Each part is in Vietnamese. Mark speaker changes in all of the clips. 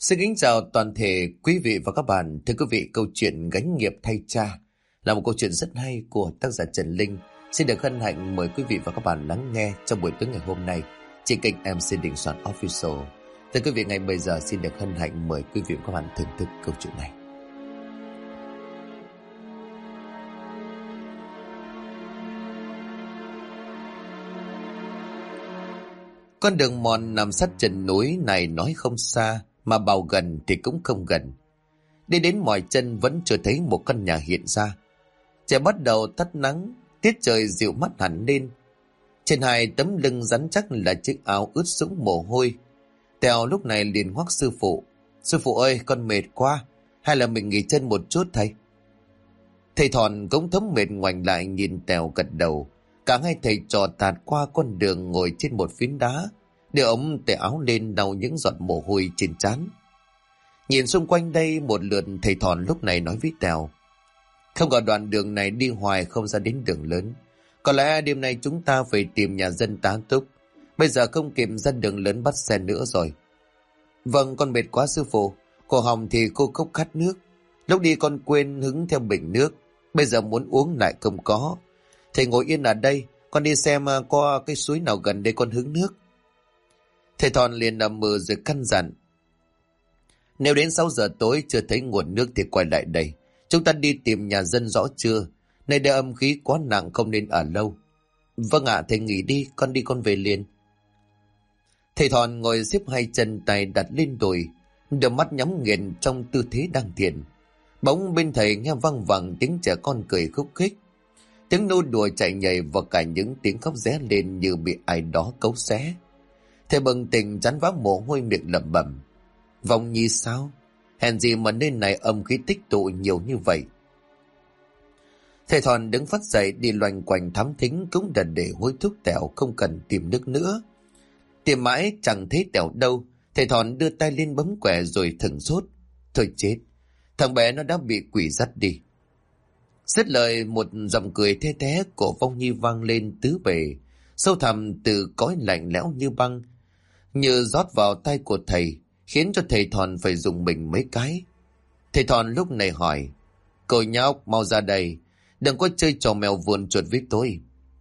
Speaker 1: Xin kính chào toàn thể quý vị và các bạn. Thưa quý vị, câu chuyện Gánh nghiệp thay cha là một câu chuyện rất hay của tác giả Trần Linh. Xin được hân hạnh mời quý vị và các bạn lắng nghe trong buổi tối ngày hôm nay trên kênh MC Đình Soạn Official. Thưa quý vị, ngay bây giờ xin được hân hạnh mời quý vị và các bạn thưởng thức câu chuyện này. Con đường mòn nằm sát chân núi này nói không xa, mà bảo gần thì cũng không gần. Đi đến mỏi chân vẫn chưa thấy một căn nhà hiện ra. Trời bắt đầu tắt nắng, tiết trời dịu mát hẳn lên. Trên hai tấm lưng rắn chắc là chiếc áo ướt sũng mồ hôi. Tèo lúc này liền hoắc sư phụ. Sư phụ ơi, con mệt quá, hay là mình nghỉ chân một chút thầy? Thầy Thòn cũng thấm mệt ngoảnh lại nhìn Tèo gật đầu. Cả hai thầy trò tạt qua con đường ngồi trên một phiến đá, đưa ống tay áo lên lau những giọt mồ hôi trên trán. Nhìn xung quanh đây một lượt, thầy Thòn lúc này nói với Tèo: không có đoạn đường này đi hoài không ra đến đường lớn. Có lẽ đêm nay chúng ta phải tìm nhà dân tá túc. Bây giờ không kịp ra đường lớn bắt xe nữa rồi. Vâng, con mệt quá sư phụ. Cổ họng thì cô khúc khát nước. Lúc đi con quên hứng theo bình nước. Bây giờ muốn uống lại không có. Thầy ngồi yên ở đây, con đi xem có cái suối nào gần đây con hứng nước. Thầy Thòn liền nằm mơ rồi căn dặn: nếu đến 6 giờ tối chưa thấy nguồn nước thì quay lại đây. Chúng ta đi tìm nhà dân rõ chưa? Nơi đây âm khí quá nặng, không nên ở lâu. Vâng ạ, thầy nghỉ đi, con đi con về liền. Thầy Thòn ngồi xếp hai chân tay đặt lên đùi, đôi mắt nhắm nghiền trong tư thế đang thiền. Bỗng bên thầy nghe văng vẳng tiếng trẻ con cười khúc khích, tiếng nô đùa chạy nhảy và cả những tiếng khóc ré lên như bị ai đó cấu xé. Thầy bừng tỉnh chán vã mồ hôi, miệng lẩm bẩm: Vong nhi sao? Hèn gì mà nơi này âm khí tích tụ nhiều như vậy. Thầy Thòn đứng phát dậy đi loanh quanh thám thính, cũng đành để hối thúc Tèo không cần tìm nước nữa. Tìm mãi chẳng thấy Tèo đâu. Thầy Thòn đưa tay lên bấm quẻ rồi thừng sốt: thôi chết, thằng bé nó đã bị quỷ dắt đi. Dứt lời, một giọng cười the thé của Vong Nhi vang lên tứ bề, sâu thẳm từ cõi lạnh lẽo như băng, như rót vào tay của thầy, khiến cho thầy Thòn phải dùng mình mấy cái. Thầy Thòn lúc này hỏi: cô nhóc, mau ra đây, đừng có chơi trò mèo vườn chuột với tôi.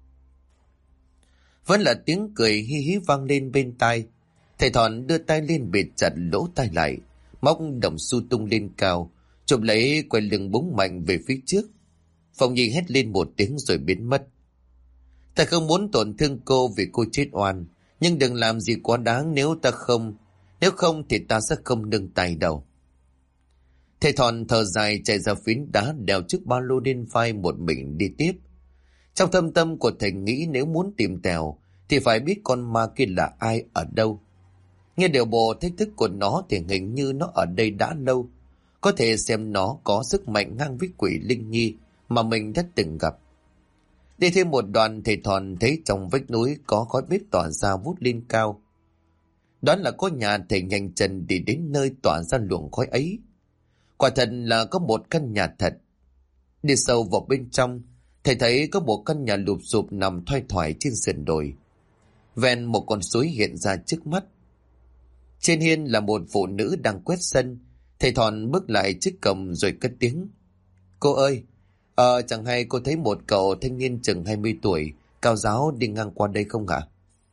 Speaker 1: Vẫn là tiếng cười hi hí vang lên bên tai. Thầy Thòn đưa tay lên bịt chặt lỗ tai lại, móc đồng xu tung lên cao, chụp lấy, quay lưng búng mạnh về phía trước. Phong Nhi hét lên một tiếng rồi biến mất. Ta không muốn tổn thương cô vì cô chết oan, nhưng đừng làm gì quá đáng, nếu không thì ta sẽ không nương tay đâu. Thầy Thòn thở dài chạy ra phiến đá, đeo chiếc ba lô lên vai một mình đi tiếp. Trong thâm tâm của thầy nghĩ nếu muốn tìm Tèo thì phải biết con ma kia là ai, ở đâu. Nghe điệu bộ thách thức của nó thì hình như nó ở đây đã lâu. Có thể xem nó có sức mạnh ngang với quỷ Linh Nhi mà mình đã từng gặp. Đi thêm một đoạn, thầy Thòn thấy trong vách núi có khói bếp tỏa ra vút lên cao. Đoán là có nhà, thầy nhanh chân đi đến nơi tỏa ra luồng khói ấy. Quả thật là có một căn nhà thật. Đi sâu vào bên trong, thầy thấy có một căn nhà lụp xụp nằm thoai thoải trên sườn đồi. Ven một con suối hiện ra trước mắt. Trên hiên là một phụ nữ đang quét sân. Thầy Thòn bước lại trước cổng rồi cất tiếng: cô ơi, chẳng hay cô thấy một cậu thanh niên chừng 20 tuổi, cao ráo đi ngang qua đây không hả?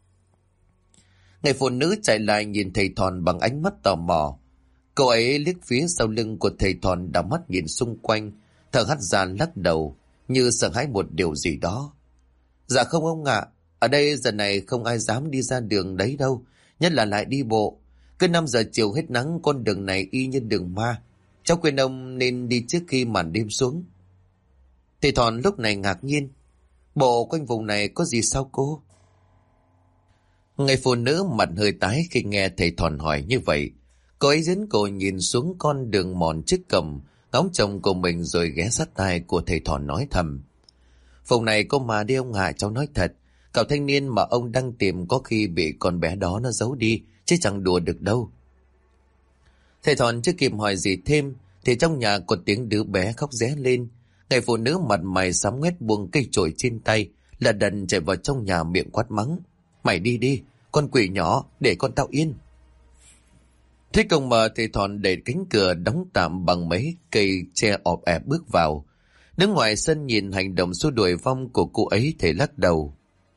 Speaker 1: Người phụ nữ chạy lại nhìn thầy Thòn bằng ánh mắt tò mò. Cậu ấy liếc phía sau lưng của thầy Thòn, đảo mắt nhìn xung quanh, thở hắt ra lắc đầu như sợ hãi một điều gì đó. Dạ không ông ạ, ở đây giờ này không ai dám đi ra đường đấy đâu, nhất là lại đi bộ. Cứ 5 giờ chiều hết nắng, con đường này y như đường ma. Cháu khuyên ông nên đi trước khi màn đêm xuống. Thầy Thòn lúc này ngạc nhiên: bộ quanh vùng này có gì sao cô? Người phụ nữ mặt hơi tái khi nghe thầy Thòn hỏi như vậy. Cô ấy dẫn cô nhìn xuống con đường mòn trước cổng, ngóng chồng của mình rồi ghé sát tai của thầy Thòn nói thầm: vùng này có mà đi ông ạ, cháu nói thật. Cậu thanh niên mà ông đang tìm có khi bị con bé đó nó giấu đi, chứ chẳng đùa được đâu. Thầy Thòn chưa kịp hỏi gì thêm thì trong nhà có tiếng đứa bé khóc ré lên. Người phụ nữ mặt mày xám ngoét buông cây chổi trên tay, là đần chạy vào trong nhà, miệng quát mắng: mày đi đi, con quỷ nhỏ, để con tao yên. Thế công mà thầy Thòn đẩy cánh cửa đóng tạm bằng mấy cây tre ọp ẹp bước vào. Đứng ngoài sân nhìn hành động xua đuổi vong của cô ấy, thầy lắc đầu.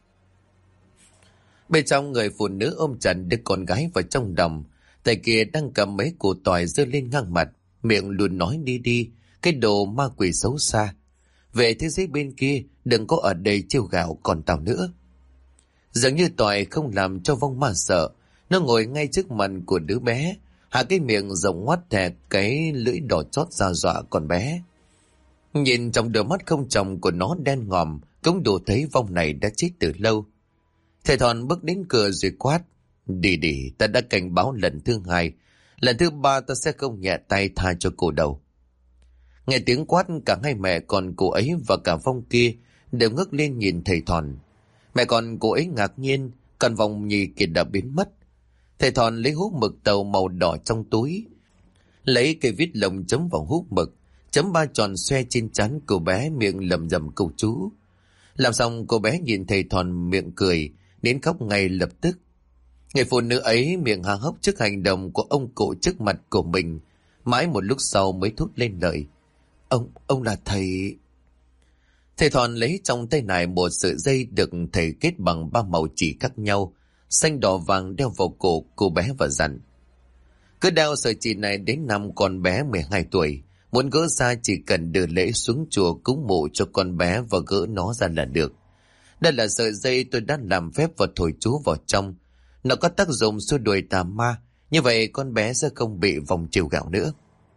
Speaker 1: Bên trong, người phụ nữ ôm chặt đứa con gái vào trong đầm. Tay kia đang cầm mấy củ tỏi giơ lên ngang mặt, miệng luôn nói đi đi, cái đồ ma quỷ xấu xa. Về thế giới bên kia, đừng có ở đây trêu gạo còn tao nữa. Dường như tỏi không làm cho vong ma sợ. Nó ngồi ngay trước mặt của đứa bé, hạ cái miệng rộng ngoắt thè, cái lưỡi đỏ chót ra dọa con bé. Nhìn trong đôi mắt không tròng của nó đen ngòm, cũng đủ thấy vong này đã chết từ lâu. Thầy Thòn bước đến cửa rồi quát. Đi đi, ta đã cảnh báo lần thứ 2. Lần thứ 3 ta sẽ không nhẹ tay tha cho cô đâu. Nghe tiếng quát, cả hai mẹ con cô ấy và cả vong kia đều ngước lên nhìn thầy Thòn. Mẹ con cô ấy ngạc nhiên, còn vong nhì kia đã biến mất. Thầy Thòn lấy hút mực tàu màu đỏ trong túi, lấy cây viết lồng chấm vào hút mực, chấm 3 tròn xoe trên trán cô bé, miệng lầm rầm câu chú. Làm xong, cô bé nhìn thầy Thòn miệng cười, đến khóc ngay lập tức. Người phụ nữ ấy miệng há hốc trước hành động của ông cụ trước mặt của mình, mãi một lúc sau mới thốt lên lời. Ông là thầy... Thầy Thòn lấy trong tay này một sợi dây được thầy kết bằng 3 màu chỉ khác nhau, xanh đỏ vàng, đeo vào cổ cô bé và dặn. Cứ đeo sợi chỉ này đến năm con bé 12 tuổi, muốn gỡ ra chỉ cần đưa lễ xuống chùa cúng mộ cho con bé và gỡ nó ra là được. Đây là sợi dây tôi đã làm phép và thổi chú vào trong. Nó có tác dụng xua đuổi tà ma, như vậy con bé sẽ không bị vòng trêu gạo nữa.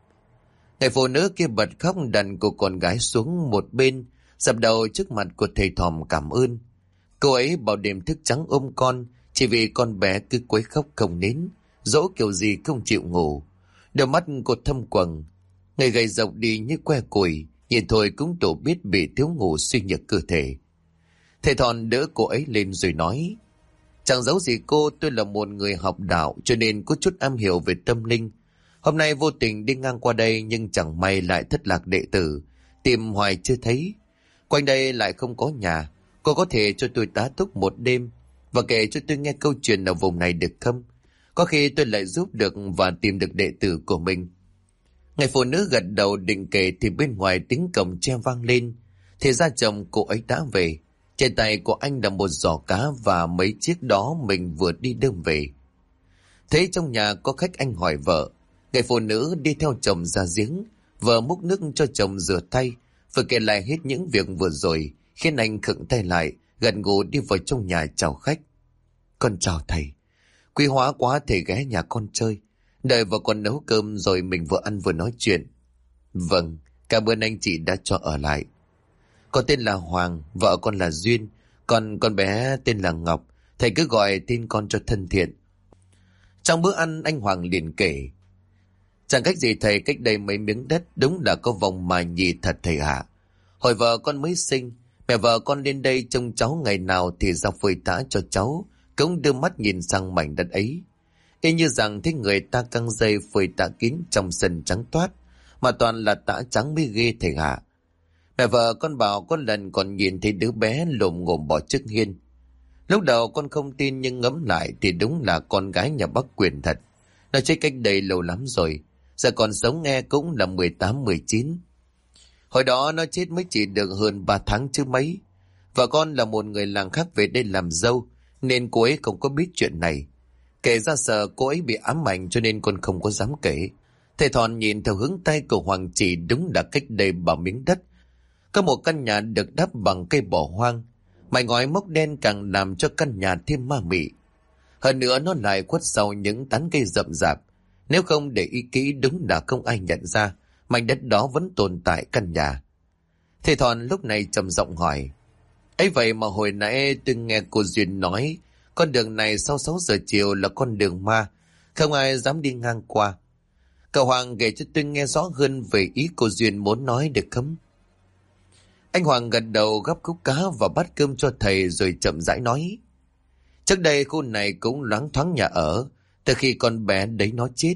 Speaker 1: Người phụ nữ kia bật khóc, đặt cô con gái xuống một bên, dập đầu trước mặt của thầy Thòm cảm ơn. Cô ấy bảo đêm thức trắng ôm con, chỉ vì con bé cứ quấy khóc không nín, dỗ kiểu gì không chịu ngủ. Đôi mắt cô thâm quầng, người gầy rộc đi như que củi, nhìn thôi cũng tổ biết bị thiếu ngủ suy nhược cơ thể. Thầy Thòn đỡ cô ấy lên rồi nói. Chẳng giấu gì cô, tôi là một người học đạo, cho nên có chút am hiểu về tâm linh. Hôm nay vô tình đi ngang qua đây, nhưng chẳng may lại thất lạc đệ tử, tìm hoài chưa thấy. Quanh đây lại không có nhà, cô có thể cho tôi tá túc một đêm và kể cho tôi nghe câu chuyện ở vùng này được không? Có khi tôi lại giúp được và tìm được đệ tử của mình. Người phụ nữ gật đầu định kể thì bên ngoài tiếng cổng tre vang lên. Thì ra chồng cô ấy đã về. Trên tay của anh là một giỏ cá và mấy chiếc đó mình vừa đi đơm về. Thấy trong nhà có khách, anh hỏi vợ. Người phụ nữ đi theo chồng ra giếng, vợ múc nước cho chồng rửa tay, vừa kể lại hết những việc vừa rồi, khiến anh khựng tay lại, gần gù đi vào trong nhà chào khách. Con chào thầy, quý hóa quá thầy ghé nhà con chơi. Đợi vợ con nấu cơm rồi mình vừa ăn vừa nói chuyện. Vâng, cảm ơn anh chị đã cho ở lại. Con tên là Hoàng, vợ con là Duyên, còn con bé tên là Ngọc, thầy cứ gọi tên con cho thân thiện. Trong bữa ăn, anh Hoàng liền kể. Chẳng cách gì thầy, cách đây mấy miếng đất đúng là có vòng mà nhì thật thầy ạ. Hồi vợ con mới sinh, mẹ vợ con lên đây trông cháu ngày nào thì ra phơi tã cho cháu, cũng đưa mắt nhìn sang mảnh đất ấy. Y như rằng thấy người ta căng dây phơi tã kín trong sân trắng toát, mà toàn là tã trắng mới ghê thầy ạ. Mẹ vợ con bảo có lần còn nhìn thấy đứa bé lồm ngồm bỏ trước hiên. Lúc đầu con không tin, nhưng ngẫm lại thì đúng là con gái nhà bác Quyền thật. Nó chết cách đây lâu lắm rồi, giờ còn sống nghe cũng là 18-19. Hồi đó nó chết mới chỉ được hơn 3 tháng chứ mấy. Vợ con là một người làng khác về đây làm dâu, nên cô ấy không có biết chuyện này. Kể ra sợ cô ấy bị ám ảnh, cho nên con không có dám kể. Thầy Thòn nhìn theo hướng tay của Hoàng chỉ, đúng là cách đây 3 miếng đất có một căn nhà được đắp bằng cây bỏ hoang. Mái ngói mốc đen càng làm cho căn nhà thêm ma mị. Hơn nữa nó lại khuất sau những tán cây rậm rạp. Nếu không để ý kỹ, đúng là không ai nhận ra mảnh đất đó vẫn tồn tại căn nhà. Thầy Thòn lúc này trầm giọng hỏi. Ấy vậy mà hồi nãy tôi nghe cô Duyên nói con đường này sau 6 giờ chiều là con đường ma, không ai dám đi ngang qua. Cậu Hoàng kể cho tôi nghe rõ hơn về ý cô Duyên muốn nói được không? Anh Hoàng gật đầu, gắp khúc cá và bát cơm cho thầy rồi chậm rãi nói. Trước đây khu này cũng loáng thoáng nhà ở, từ khi con bé đấy nó chết.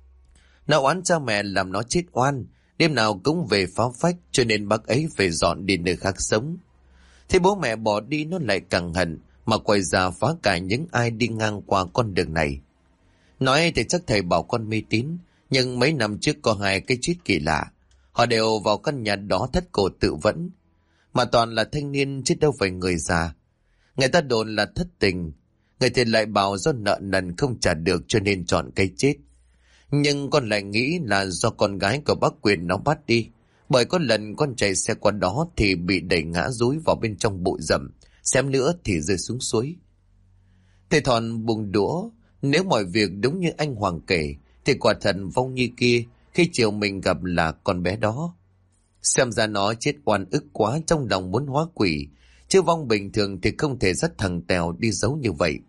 Speaker 1: Nó oán cha mẹ làm nó chết oan, đêm nào cũng về phá phách, cho nên bác ấy phải dọn đi nơi khác sống. Thế bố mẹ bỏ đi, nó lại càng hận, mà quay ra phá cả những ai đi ngang qua con đường này. Nói thì chắc thầy bảo con mê tín, nhưng mấy năm trước có hai cái chết kỳ lạ. Họ đều vào căn nhà đó thắt cổ tự vẫn, mà toàn là thanh niên chứ đâu phải người già. Người ta đồn là thất tình, người thì lại bảo do nợ nần không trả được cho nên chọn cái chết. Nhưng con lại nghĩ là do con gái của bác Quyền nó bắt đi, bởi có lần con chạy xe qua đó thì bị đẩy ngã dúi vào bên trong bụi rậm, xém nữa thì rơi xuống suối. Thầy Thòn bùng đũa, nếu mọi việc đúng như anh Hoàng kể thì quả thật Vong Nhi kia khi chiều mình gặp là con bé đó. Xem ra nó chết oan ức quá, trong lòng muốn hóa quỷ, chứ Vong bình thường thì không thể dắt thằng Tèo đi giấu như vậy.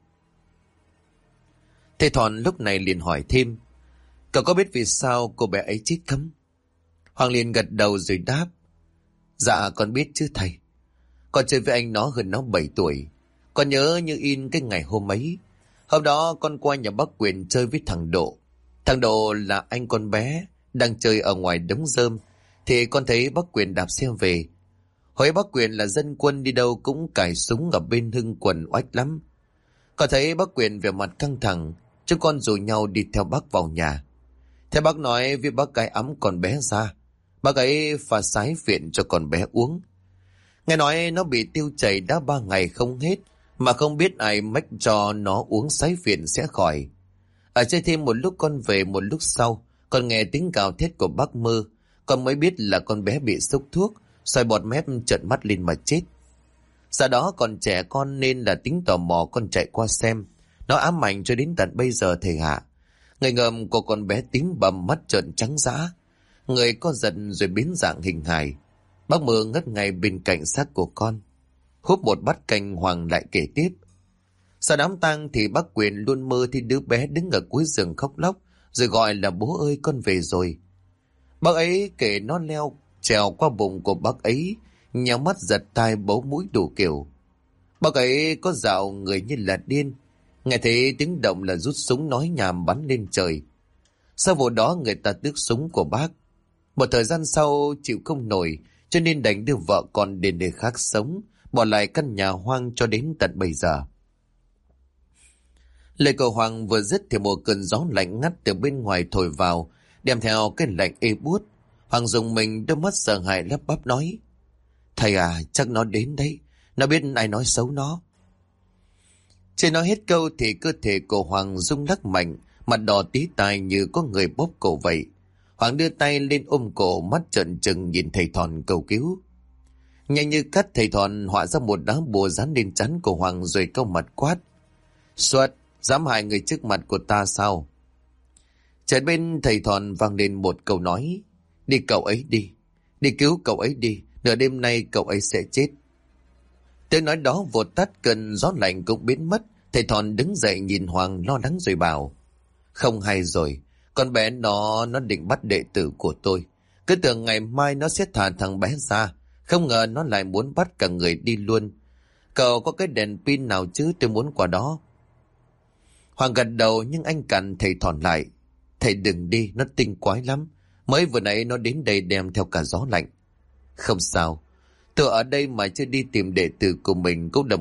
Speaker 1: Thầy Thòn lúc này liền hỏi thêm, cậu có biết vì sao cô bé ấy chết không? Hoàng liền gật đầu rồi đáp, dạ con biết chứ thầy. Con chơi với anh nó hơn nó 7 tuổi. Con nhớ như in cái ngày hôm ấy. Hôm đó con qua nhà bác Quyền chơi với thằng Độ. Thằng Độ là anh con bé đang chơi ở ngoài đống rơm, thì con thấy bác Quyền đạp xe về. Hồi bác Quyền là dân quân, đi đâu cũng cài súng ở bên hưng quần oách lắm. Con thấy bác Quyền về mặt căng thẳng, chúng con rủ nhau đi theo bác vào nhà. Thế bác nói với bác cái ấm con bé ra, bác ấy pha sái viện cho con bé uống. Nghe nói nó bị tiêu chảy đã 3 ngày không hết, mà không biết ai mách cho nó uống sái viện sẽ khỏi. Ở chơi thêm một lúc con về, một lúc sau con nghe tiếng gào thét của bác Mơ, con mới biết là con bé bị sốc thuốc, xoay bọt mép trợn mắt lên mà chết. Sau đó còn trẻ con nên là tính tò mò, con chạy qua xem. Nó ám ảnh cho đến tận bây giờ thầy ạ. Người ngợm của con bé tím bầm, mắt trợn trắng dã, người co giật rồi biến dạng hình hài. Bác Mơ ngất ngay bên cạnh xác của con. Húp một bát canh, Hoàng lại kể tiếp. Sau đám tang thì bác Quyền luôn mơ thấy đứa bé đứng ở cuối giường khóc lóc, rồi gọi là bố ơi con về rồi. Bác ấy kể nó leo trèo qua bụng của bác ấy, nhắm mắt giật tai bấu mũi đủ kiểu. Bác ấy có dạo người như là điên, nghe thấy tiếng động là rút súng nói nhảm bắn lên trời. Sau vụ đó người ta tước súng của bác. Một thời gian sau chịu không nổi cho nên đành đưa vợ con đến nơi khác sống, bỏ lại căn nhà hoang cho đến tận bây giờ. Lời của Hoàng vừa dứt thì một cơn gió lạnh ngắt từ bên ngoài thổi vào, đem theo cái lạnh ê buốt. Hoàng dùng mình, đôi mắt sợ hãi lắp bắp nói, thầy à, chắc nó đến đấy, nó biết ai nói xấu nó. Chưa nói hết câu thì cơ thể của Hoàng rung lắc mạnh, mặt đỏ tí tai như có người bóp cổ vậy. Hoàng đưa tay lên ôm cổ, mắt trợn trừng nhìn thầy Thòn cầu cứu. Nhanh như cắt, thầy Thòn họa ra một đá bùa dán lên trán của Hoàng rồi cau mặt quát, Xuất, dám hại người trước mặt của ta sao? Chợt bên thầy Thòn vang lên một câu nói, đi cậu ấy đi, đi cứu cậu ấy đi, nửa đêm nay cậu ấy sẽ chết. Tiếng nói đó vụt tắt, cơn gió lạnh cũng biến mất. Thầy Thòn đứng dậy nhìn Hoàng lo lắng rồi bảo, không hay rồi, con bé nó định bắt đệ tử của tôi. Cứ tưởng ngày mai nó sẽ thả thằng bé ra, không ngờ nó lại muốn bắt cả người đi luôn. Cậu có cái đèn pin nào chứ, tôi muốn qua đó. Hoàng gật đầu nhưng anh cản thầy Thòn lại, thầy đừng đi, nó tinh quái lắm. Mới vừa nãy nó đến đây đem theo cả gió lạnh. Không sao, tôi ở đây mà chưa đi tìm đệ tử của mình cũng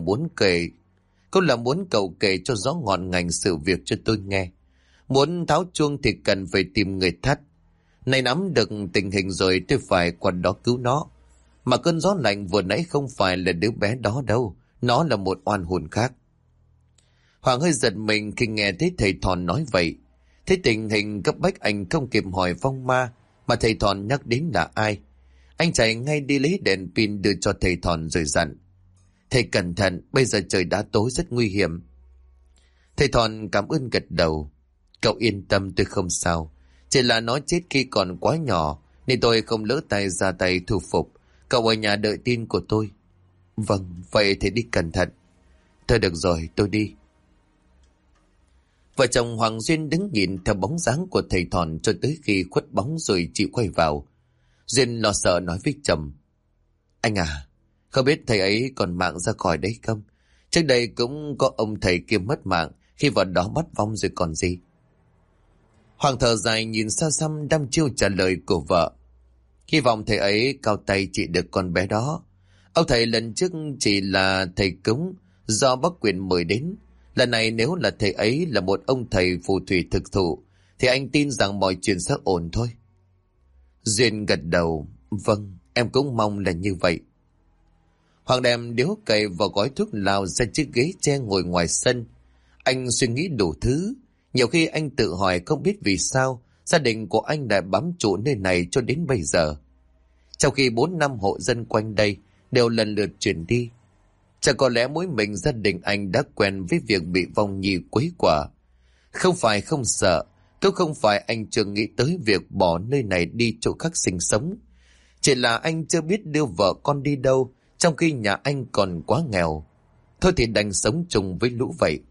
Speaker 1: là muốn cậu kể cho rõ ngọn ngành sự việc cho tôi nghe. Muốn tháo chuông thì cần phải tìm người thắt. Này nắm được tình hình rồi tôi phải qua đó cứu nó. Mà cơn gió lạnh vừa nãy không phải là đứa bé đó đâu, nó là một oan hồn khác. Hoàng hơi giật mình khi nghe thấy thầy Thòn nói vậy. Thấy tình hình cấp bách, anh không kịp hỏi vong ma mà thầy Thòn nhắc đến là ai. Anh chạy ngay đi lấy đèn pin đưa cho thầy Thòn rồi dặn, thầy cẩn thận, bây giờ trời đã tối rất nguy hiểm. Thầy Thòn cảm ơn gật đầu, cậu yên tâm, tôi không sao. Chỉ là nó chết khi còn quá nhỏ nên tôi không lỡ tay ra tay thu phục. Cậu ở nhà đợi tin của tôi. Vâng, vậy thầy đi cẩn thận. Thôi được rồi, tôi đi. Vợ chồng Hoàng Duyên đứng nhìn theo bóng dáng của thầy Thòn cho tới khi khuất bóng rồi chịu quay vào. Duyên lo sợ nói với chồng, anh à, không biết thầy ấy còn mạng ra khỏi đấy không? Trước đây cũng có ông thầy kia mất mạng khi vào đó bắt vong rồi còn gì. Hoàng thở dài nhìn xa xăm đăm chiêu trả lời của vợ. Hy vọng thầy ấy cao tay trị được con bé đó. Ông thầy lần trước chỉ là thầy cúng do bác Quyền mời đến. Lần này nếu là thầy ấy là một ông thầy phù thủy thực thụ, thì anh tin rằng mọi chuyện sẽ ổn thôi. Duyên gật đầu. Vâng, em cũng mong là như vậy. Hoàng đem điếu cày và gói thuốc lào ra chiếc ghế tre ngồi ngoài sân. Anh suy nghĩ đủ thứ. Nhiều khi anh tự hỏi không biết vì sao gia đình của anh lại bám trụ nơi này cho đến bây giờ. Trong khi 4-5 hộ dân quanh đây đều lần lượt chuyển đi. Chắc có lẽ mỗi mình gia đình anh đã quen với việc bị vong nhi quấy quả. Không phải không sợ, cũng không phải anh chưa nghĩ tới việc bỏ nơi này đi chỗ khác sinh sống. Chỉ là anh chưa biết đưa vợ con đi đâu, trong khi nhà anh còn quá nghèo. Thôi thì đành sống chung với lũ vậy.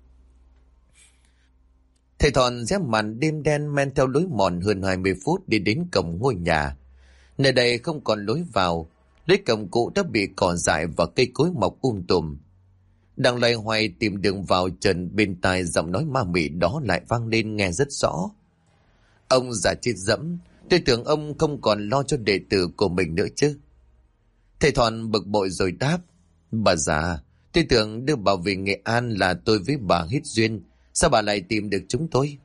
Speaker 1: Thầy Thọn rẽ màn đêm đen men theo lối mòn hơn 20 phút đi đến cổng ngôi nhà. Nơi đây không còn lối vào, lối cổng cũ đã bị cỏ dại và cây cối mọc tùm. Đang loay hoay tìm đường vào, trần bên tai giọng nói ma mị đó lại vang lên nghe rất rõ. Ông già chết dẫm, tôi tưởng ông không còn lo cho đệ tử của mình nữa chứ. Thầy Thọn bực bội rồi đáp. Bà già, tôi tưởng đưa bà về Nghệ An là tôi với bà hết duyên, sao bà lại tìm được chúng tôi?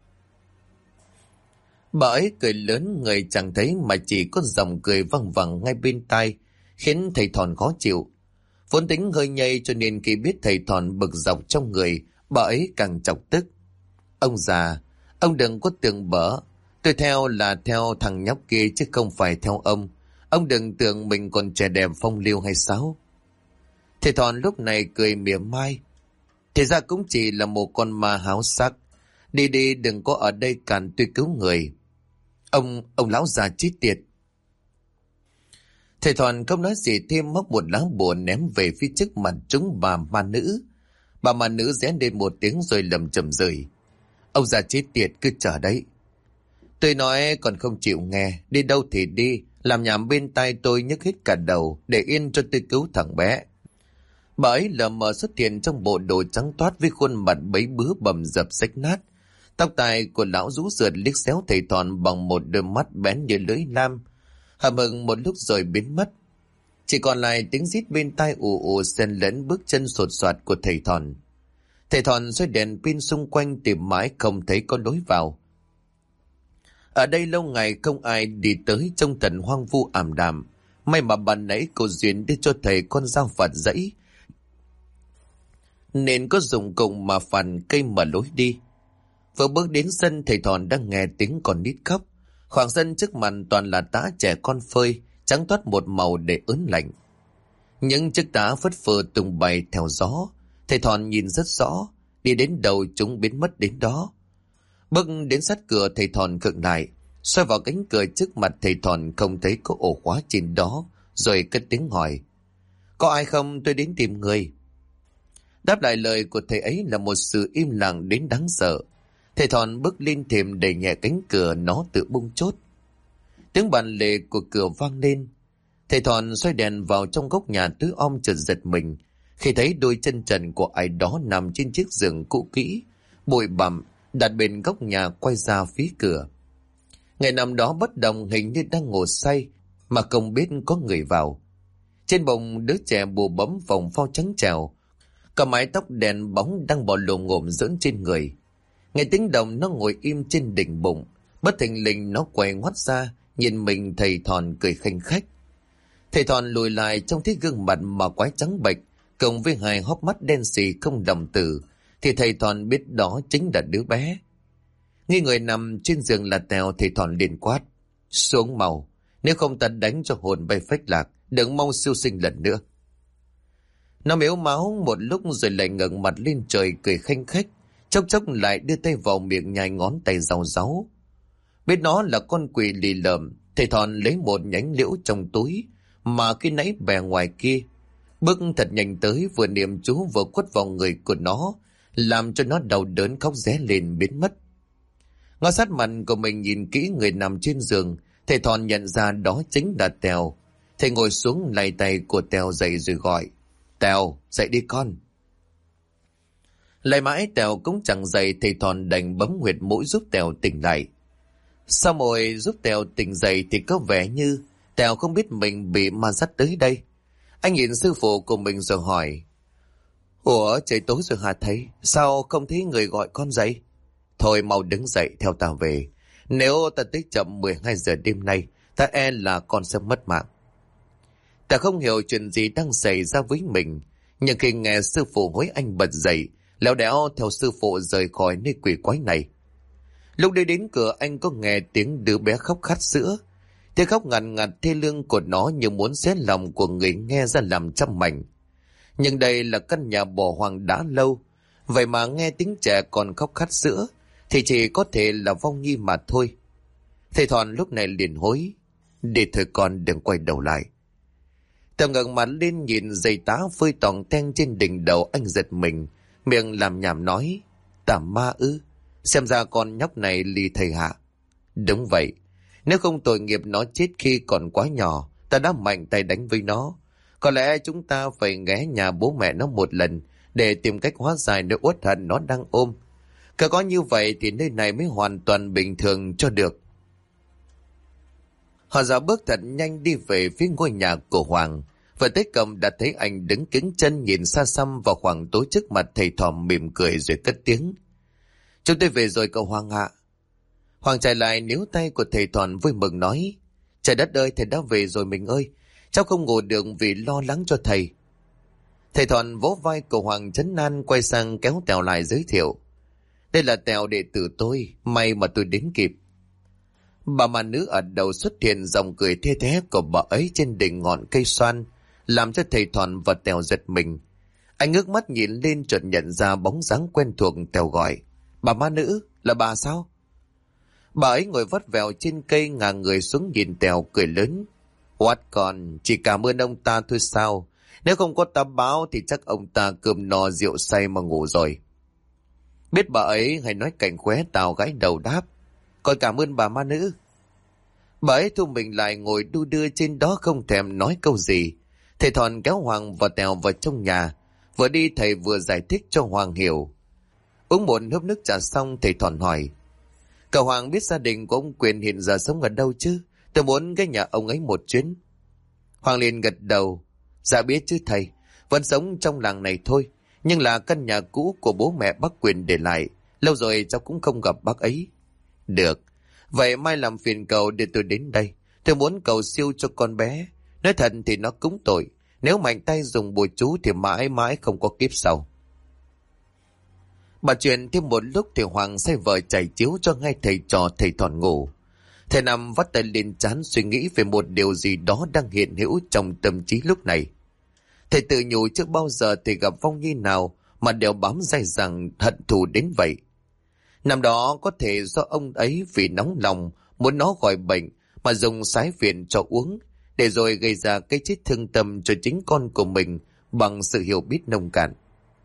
Speaker 1: Bà ấy cười lớn, người chẳng thấy mà chỉ có dòng cười văng vẳng ngay bên tai, khiến thầy Thọn khó chịu. Vốn tính hơi nhây cho nên khi biết thầy Thọn bực dọc trong người, bà ấy càng chọc tức. Ông già, ông đừng có tưởng bở, tôi theo là theo thằng nhóc kia chứ không phải theo ông. Ông đừng tưởng mình còn trẻ đẹp phong lưu hay sao? Thầy Thọn lúc này cười mỉa mai. Thì ra cũng chỉ là một con ma háo sắc. Đi đi, đừng có ở đây cản tôi cứu người. Ông lão già chết tiệt. Thầy Thọn không nói gì thêm, móc một lá bùa ném về phía trước mặt chúng bà ma nữ. Bà ma nữ rẽ lên một tiếng rồi lầm chầm rời. Ông già chết tiệt cứ chờ đấy. Tôi nói còn không chịu nghe, đi đâu thì đi, làm nhảm bên tai tôi nhức hết cả đầu, để yên cho tôi cứu thằng bé. Bà ấy lờ mờ xuất hiện trong bộ đồ trắng toát với khuôn mặt bấy bứa bầm dập rách nát. Tóc tai của lão rũ rượt liếc xéo thầy Thọn bằng một đôi mắt bén như lưỡi lam. Hầm hực một lúc rồi biến mất. Chỉ còn lại tiếng rít bên tai ù ù xen lẫn bước chân sột soạt của thầy Thọn. Thầy Thọn xoay đèn pin xung quanh tìm mãi không thấy có lối vào. Ở đây lâu ngày không ai đi tới, trông tận hoang vu ảm đạm. May mà ban nãy cô Duyên đưa cho thầy con dao phạt dãy, nên có dùng cùng mà phản cây mở lối đi. Vừa bước đến sân, thầy Thọn đang nghe tiếng con nít khóc. Khoảng sân trước mặt toàn là tã trẻ con phơi, trắng toát một màu để ớn lạnh. Những chiếc tã phất phơ tung bay theo gió. Thầy Thọn nhìn rất rõ, đi đến đầu chúng biến mất đến đó. Bước đến sát cửa, thầy Thọn khựng lại, xoay vào cánh cửa trước mặt thầy Thọn không thấy có ổ khóa trên đó, rồi cất tiếng hỏi. Có ai không, tôi đến tìm người. Đáp lại lời của thầy ấy là một sự im lặng đến đáng sợ. Thầy Thọn bước lên thềm đẩy nhẹ cánh cửa, nó tự bung chốt. Tiếng bàn lề của cửa vang lên. Thầy Thọn xoay đèn vào trong góc nhà tối om, chợt giật mình khi thấy đôi chân trần của ai đó nằm trên chiếc giường cũ kỹ, bụi bặm đặt bên góc nhà quay ra phía cửa. Người nằm đó bất động, hình như đang ngủ say mà không biết có người vào. Trên bụng đứa trẻ bù bấm vòng phao trắng trèo, cả mái tóc đèn bóng đang bò lồm ngồm giỡn trên người. Nghe tiếng động, nó ngồi im trên đỉnh bụng. Bất thình lình nó quay ngoắt ra nhìn mình. Thầy Thọn cười khanh khách. Thầy Thọn lùi lại trong thấy gương mặt mà quái trắng bệch cộng với hai hốc mắt đen xì không đồng tử, thì thầy Thọn biết đó chính là đứa bé. Nghi người nằm trên giường là Tèo, thầy Thọn liền quát. Xuống mau, nếu không ta đánh cho hồn bay phách lạc, đừng mong siêu sinh lần nữa. Nó mếu máu một lúc rồi lại ngẩng mặt lên trời cười khanh khách, chốc chốc lại đưa tay vào miệng nhai ngón tay rau ráu. Biết nó là con quỷ lì lợm, thầy Thọn lấy một nhánh liễu trong túi mà khi nãy bè ngoài kia, bước thật nhanh tới, vừa niệm chú vừa quất vào người của nó, làm cho nó đau đớn khóc ré lên biến mất. Ngó sát mặt của mình nhìn kỹ người nằm trên giường, thầy Thọn nhận ra đó chính là Tèo. Thầy ngồi xuống lay tay của Tèo dậy rồi gọi. Tèo, dậy đi con. Lại mãi Tèo cũng chẳng dậy, thầy Thọn đành bấm huyệt mũi giúp Tèo tỉnh lại. Sau mỗi giúp Tèo tỉnh dậy thì có vẻ như Tèo không biết mình bị ma dắt tới đây. Anh nhìn sư phụ của mình rồi hỏi. Ủa trời tối rồi hả thầy? Sao không thấy người gọi con dậy? Thôi mau đứng dậy theo ta về. Nếu ta tới chậm 12 giờ đêm nay, ta e là con sẽ mất mạng. Ta không hiểu chuyện gì đang xảy ra với mình. Nhưng khi nghe sư phụ hối anh bật dậy, léo đéo theo sư phụ rời khỏi nơi quỷ quái này. Lúc đi đến cửa anh có nghe tiếng đứa bé khóc khát sữa. Tiếng khóc ngằn ngặt thê lương của nó như muốn xé lòng của người nghe ra làm trăm mảnh. Nhưng đây là căn nhà bỏ hoang đã lâu. Vậy mà nghe tiếng trẻ còn khóc khát sữa thì chỉ có thể là Vong Nhi mà thôi. Thầy Thọn lúc này liền hối: Để thôi con đừng quay đầu lại. Tao ngẩng mặt lên nhìn dây tá phơi toàn ten trên đỉnh đầu anh giật mình, miệng làm nhảm nói: Tà ma ư? Xem ra con nhóc này lì thầy hạ. Đúng vậy, nếu không tội nghiệp nó chết khi còn quá nhỏ, ta đã mạnh tay đánh với nó. Có lẽ chúng ta phải ghé nhà bố mẹ nó một lần để tìm cách hóa giải nỗi uất hận nó đang ôm. Cứ có như vậy thì nơi này mới hoàn toàn bình thường cho được. Họ dạo bước thật nhanh đi về phía ngôi nhà của Hoàng. Vừa tới cổng đã thấy anh đứng cứng chân nhìn xa xăm vào khoảng tối trước mặt thầy Thòm, mỉm cười rồi cất tiếng: Chúng tôi về rồi cậu Hoàng ạ. Hoàng chạy lại níu tay của thầy Thòn vui mừng nói: Trời đất ơi, thầy đã về rồi mình ơi. Cháu không ngủ được vì lo lắng cho thầy. Thầy Thòn vỗ vai của Hoàng trấn an, quay sang kéo Tèo lại giới thiệu: Đây là Tèo đệ tử tôi, may mà tôi đến kịp. Bà mà nữ ở đầu xuất hiện, dòng cười thê thé của bà ấy trên đỉnh ngọn cây xoan, làm cho thầy Thòn và Tèo giật mình. Anh ngước mắt nhìn lên chợt nhận ra bóng dáng quen thuộc. Tèo gọi: Bà ma nữ, là bà sao? Bà ấy ngồi vắt vẹo trên cây, ngả người xuống nhìn Tèo cười lớn: What con, chỉ cảm ơn ông ta thôi sao? Nếu không có ta báo thì chắc ông ta cơm no rượu say mà ngủ rồi. Biết bà ấy hay nói cảnh khóe, Tào gãi đầu đáp: Con cảm ơn bà ma nữ. Bà ấy thu mình lại ngồi đu đưa trên đó, không thèm nói câu gì. Thầy Thòn kéo Hoàng và Tèo vào trong nhà. Vừa đi thầy vừa giải thích cho Hoàng hiểu. Uống một hớp nước trà xong, thầy Thòn hỏi: Cậu Hoàng biết gia đình của ông Quyền hiện giờ sống ở đâu chứ? Tôi muốn ghé nhà ông ấy một chuyến. Hoàng liền gật đầu: Dạ biết chứ thầy, vẫn sống trong làng này thôi, nhưng là căn nhà cũ của bố mẹ bác Quyền để lại. Lâu rồi cháu cũng không gặp bác ấy. Được, vậy mai làm phiền cậu để tôi đến đây. Tôi muốn cầu siêu cho con bé. Nói thật thì nó cũng tội, nếu mạnh tay dùng bùa chú thì mãi mãi không có kiếp sau. Bà chuyện thêm một lúc thì Hoàng say vợ chảy chiếu cho ngay thầy trò thầy Thòn ngủ. Thầy nằm vắt tay lên trán suy nghĩ về một điều gì đó đang hiện hữu trong tâm trí lúc này. Thầy tự nhủ trước bao giờ thì gặp Vong Nhi nào mà đều bám dai rằng hận thù đến vậy. Năm đó có thể do ông ấy vì nóng lòng muốn nó khỏi bệnh mà dùng sái phiện cho uống, để rồi gây ra cái chết thương tâm cho chính con của mình bằng sự hiểu biết nông cạn.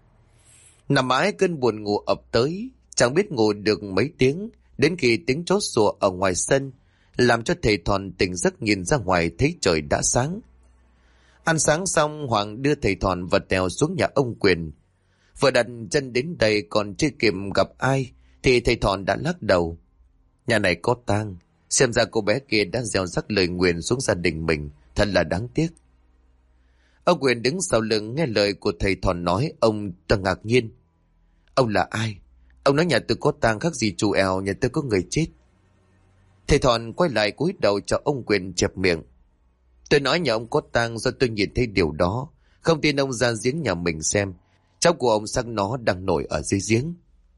Speaker 1: Nằm mãi cơn buồn ngủ ập tới, chẳng biết ngủ được mấy tiếng, đến khi tiếng chó sủa ở ngoài sân làm cho thầy Thòn tỉnh giấc, nhìn ra ngoài thấy trời đã sáng. Ăn sáng xong, Hoàng đưa thầy Thòn và Tèo xuống nhà ông Quyền. Vừa đặt chân đến đây còn chưa kịp gặp ai thì thầy Thòn đã lắc đầu: Nhà này có tang, xem ra cô bé kia đã gieo rắc lời nguyền xuống gia đình mình, thật là đáng tiếc. Ông Quyền đứng sau lưng nghe lời của thầy Thòn nói, ông ta ngạc nhiên: Ông là ai? Ông nói nhà tôi có tang khác gì chú eo nhà tôi có người chết. Thầy Thòn quay lại cúi đầu cho ông Quyền chẹp miệng: Tôi nói nhà ông có tang do tôi nhìn thấy điều đó. Không tin ông ra giếng nhà mình xem, cháu của ông xác nó đang nổi ở dưới giếng.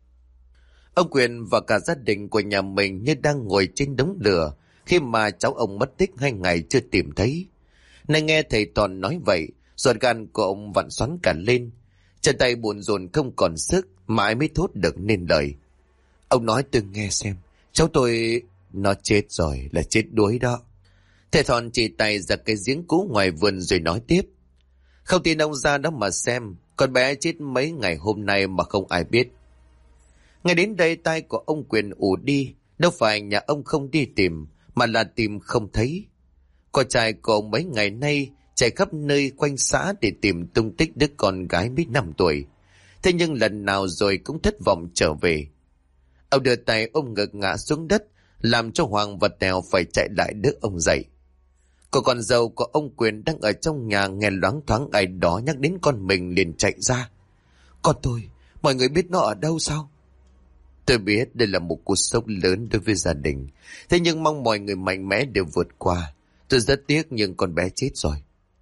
Speaker 1: Ông Quyền và cả gia đình của nhà mình như đang ngồi trên đống lửa khi mà cháu ông mất tích 2 ngày chưa tìm thấy. Nay nghe thầy Toàn nói vậy, ruột gan của ông vặn xoắn cả lên, chân tay buồn rộn không còn sức, mãi mới thốt được nên lời: Ông nói tôi nghe xem, cháu tôi nó chết rồi, là chết đuối đó. Thầy Thòn chỉ tay ra cái giếng cũ ngoài vườn rồi nói tiếp: Không tin ông ra đó mà xem, con bé chết mấy ngày hôm nay mà không ai biết. Ngay đến đây tai của ông Quyền ù đi, đâu phải nhà ông không đi tìm, mà là tìm không thấy. Con trai của ông mấy ngày nay chạy khắp nơi quanh xã để tìm tung tích đứa con gái mới 5 tuổi. Thế nhưng lần nào rồi cũng thất vọng trở về. Ông đưa tay ôm ngực ngã xuống đất, làm cho Hoàng và Tèo phải chạy lại đỡ ông dậy. Cô con dâu của ông Quyền đang ở trong nhà nghe loáng thoáng ai đó nhắc đến con mình liền chạy ra. Con tôi, mọi người biết nó ở đâu sao? Tôi biết đây là một cú sốc lớn đối với gia đình. Thế nhưng mong mọi người mạnh mẽ để vượt qua. Tôi rất tiếc nhưng con bé chết rồi.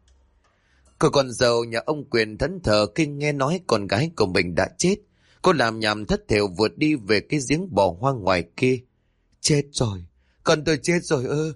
Speaker 1: Cô con dâu nhà ông Quyền thẫn thờ khi nghe nói con gái của mình đã chết. Cô làm nhảm thất thểu vượt đi về cái giếng bò hoang ngoài kia. Chết rồi, con tôi chết rồi ơ.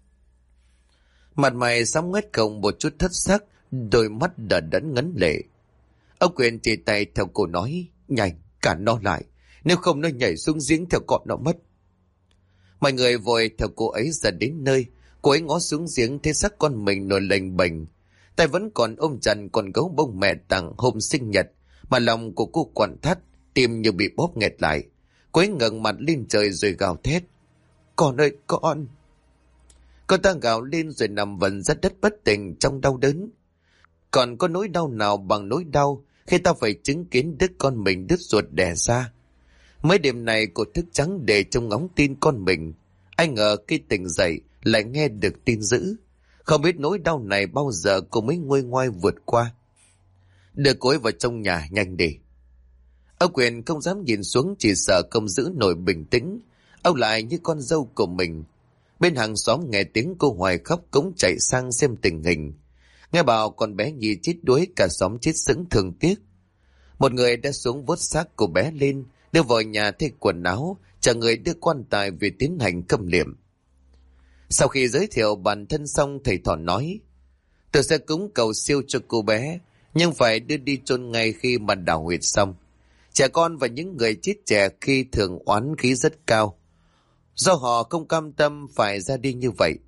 Speaker 1: Mặt mày sám ngoét không một chút thất sắc, đôi mắt đờ đẫn ngấn lệ. Ông Quyền chỉ tay theo cô nói, nhanh, cản nó lại. Nếu không nó nhảy xuống giếng theo cọt nó mất. Mọi người vội theo cô ấy ra đến nơi. Cô ấy ngó xuống giếng thấy xác con mình nổi lềnh bềnh. Tay vẫn còn ôm chặt con gấu bông mẹ tặng hôm sinh nhật. Mà lòng của cô quặn thắt, tim như bị bóp nghẹt lại. Cô ấy ngẩng mặt lên trời rồi gào thét. Con ơi con! Cô ta gào lên rồi nằm vần ra đất bất tỉnh trong đau đớn. Còn có nỗi đau nào bằng nỗi đau khi ta phải chứng kiến đứa con mình đứt ruột đẻ ra. Mấy đêm này cô thức trắng để trông ngóng tin con mình. Ai ngờ khi tỉnh dậy lại nghe được tin dữ. Không biết nỗi đau này bao giờ cô mới nguôi ngoai vượt qua. Đưa cô ấy vào trong nhà nhanh đi. Ông Quyền không dám nhìn xuống, chỉ sợ không giữ nổi bình tĩnh. Ông lại như con dâu của mình. Bên hàng xóm nghe tiếng cô Hoài khóc cũng chạy sang xem tình hình. Nghe bảo con bé Nhi chết đuối, cả xóm chết sững thương tiếc. Một người đã xuống vớt xác cô bé lên, đưa vào nhà thay quần áo, chờ người đưa quan tài về tiến hành khâm liệm. Sau khi giới thiệu bản thân xong, thầy Thỏ nói, tôi sẽ cúng cầu siêu cho cô bé, nhưng phải đưa đi chôn ngay khi mà đào huyệt xong. Trẻ con và những người chết trẻ khi thường oán khí rất cao, do họ không cam tâm phải ra đi như vậy.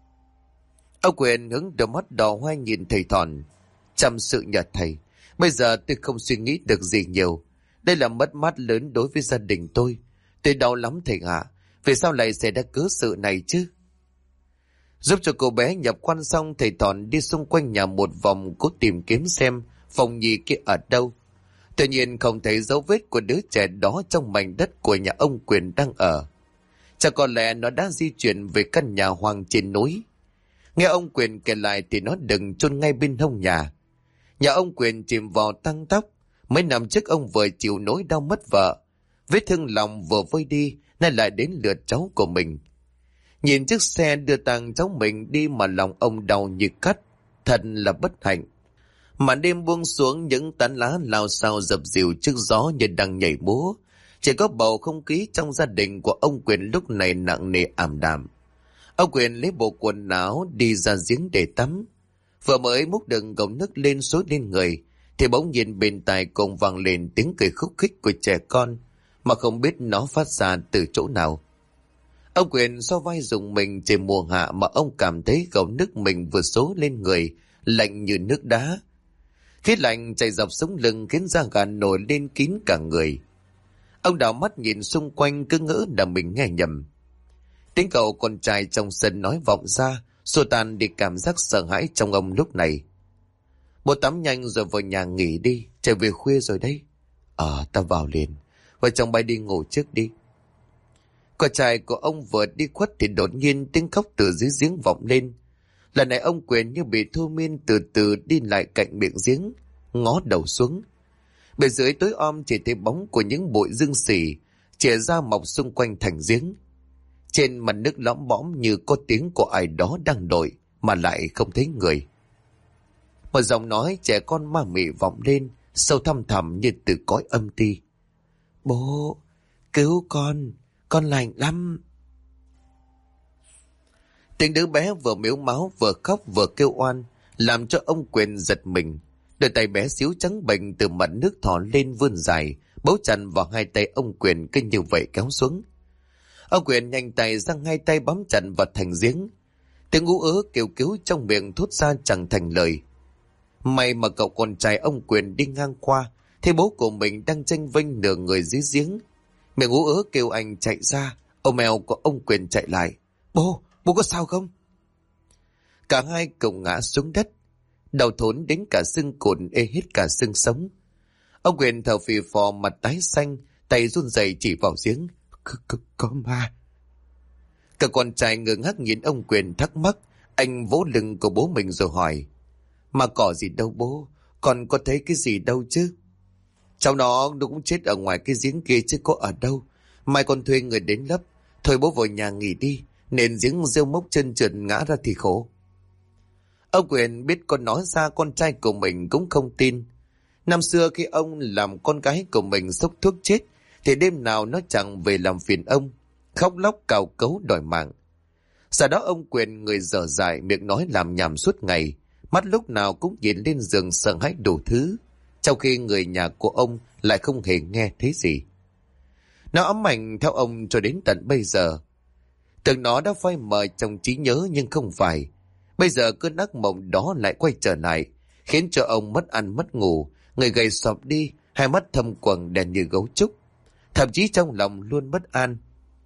Speaker 1: Ông Quyền hướng đôi mắt đỏ hoe nhìn thầy Thòn. Chăm sự nhờ thầy, bây giờ tôi không suy nghĩ được gì nhiều. Đây là mất mát lớn đối với gia đình tôi. Tôi đau lắm thầy ạ. Vì sao lại xảy ra cớ sự này chứ? Giúp cho cô bé nhập quan xong, thầy Thòn đi xung quanh nhà một vòng cố tìm kiếm xem phòng Nhi kia ở đâu. Tuy nhiên không thấy dấu vết của đứa trẻ đó trong mảnh đất của nhà ông Quyền đang ở. Chắc có lẽ nó đã di chuyển về căn nhà hoang trên núi. Nghe ông Quyền kể lại thì nó đừng chôn ngay bên hông nhà. Nhà ông Quyền chìm vào tăng tóc. Mấy năm trước ông vừa chịu nỗi đau mất vợ. Vết thương lòng vừa vơi đi, nay lại đến lượt cháu của mình. Nhìn chiếc xe đưa tang cháu mình đi mà lòng ông đau như cắt. Thật là bất hạnh. Màn đêm buông xuống, những tán lá lao xao dập dìu trước gió như đang nhảy múa. Chỉ có bầu không khí trong gia đình của ông Quyền lúc này nặng nề ảm đạm. Ông Quyền lấy bộ quần áo đi ra giếng để tắm. Vừa mới múc đựng gầu nước lên xối lên người, thì bỗng nhiên bên tai cùng vang lên tiếng cười khúc khích của trẻ con, mà không biết nó phát ra từ chỗ nào. Ông Quyền so vai dùng mình trên mùa hạ mà ông cảm thấy gầu nước mình vừa xối lên người lạnh như nước đá. Khí lạnh chạy dọc sống lưng khiến da gà nổi lên kín cả người. Ông đảo mắt nhìn xung quanh cứ ngỡ là mình nghe nhầm. Tiếng cậu con trai trong sân nói vọng ra, xua tan đi cảm giác sợ hãi trong ông lúc này. Bố tắm nhanh rồi vào nhà nghỉ đi, trời về khuya rồi đấy. Ta vào liền, vợ chồng bay đi ngủ trước đi. Con trai của ông vừa đi khuất thì đột nhiên tiếng khóc từ dưới giếng vọng lên. Lần này ông Quyền như bị thôi miên, từ từ đi lại cạnh miệng giếng, ngó đầu xuống. Bên dưới tối om chỉ thấy bóng của những bụi rưng xỉ chìa ra mọc xung quanh thành giếng. Trên mặt nước lõm bõm như có tiếng của ai đó đang đổi, mà lại không thấy người. Một giọng nói trẻ con ma mị vọng lên, sâu thăm thẳm như từ cõi âm ti. Bố, cứu con lạnh lắm. Tiếng đứa bé vừa mếu máo vừa khóc vừa kêu oan, làm cho ông Quyền giật mình. Đôi tay bé xíu trắng bệch từ mặt nước thò lên vươn dài, bấu chặt vào hai tay ông Quyền cứ như vậy kéo xuống. Ông Quyền nhanh tay giang hai tay bám chặt vào thành giếng. Tiếng ú ớ kêu cứu trong miệng thốt ra chẳng thành lời. May mà cậu con trai ông Quyền đi ngang qua, thấy bố của mình đang chênh vênh nửa người dưới giếng. Miệng ú ớ kêu anh chạy ra, ôm eo của ông Quyền chạy lại. Bố có sao không? Cả hai cùng ngã xuống đất, đau thốn đến cả xương cồn ê hết cả xương sống. Ông Quyền thở phì phò, mặt tái xanh, tay run rẩy chỉ vào giếng. Có ma. Cả con trai ngơ ngác nhìn ông Quyền thắc mắc. Anh vỗ lưng của bố mình rồi hỏi. Mà có gì đâu bố, con có thấy cái gì đâu chứ? Cháu nó cũng chết ở ngoài cái giếng kia chứ có ở đâu. Mai con thuê người đến lấp. Thôi bố vào nhà nghỉ đi. Nền giếng rêu mốc chân trượt ngã ra thì khổ. Ông Quyền biết con nói ra con trai của mình cũng không tin. Năm xưa khi ông làm con gái của mình sốc thuốc chết thì đêm nào nó chẳng về làm phiền ông, khóc lóc cào cấu đòi mạng. Sau đó ông Quyền người dở dại, miệng nói làm nhảm suốt ngày, mắt lúc nào cũng nhìn lên giường sợ hãi đủ thứ, trong khi người nhà của ông lại không hề nghe thấy gì. Nó ám ảnh theo ông cho đến tận bây giờ. Tưởng nó đã phai mờ trong trí nhớ nhưng không phải. Bây giờ cơn ác mộng đó lại quay trở lại, khiến cho ông mất ăn mất ngủ, người gầy xọp đi, hai mắt thâm quầng đen như gấu trúc. Thậm chí trong lòng luôn bất an.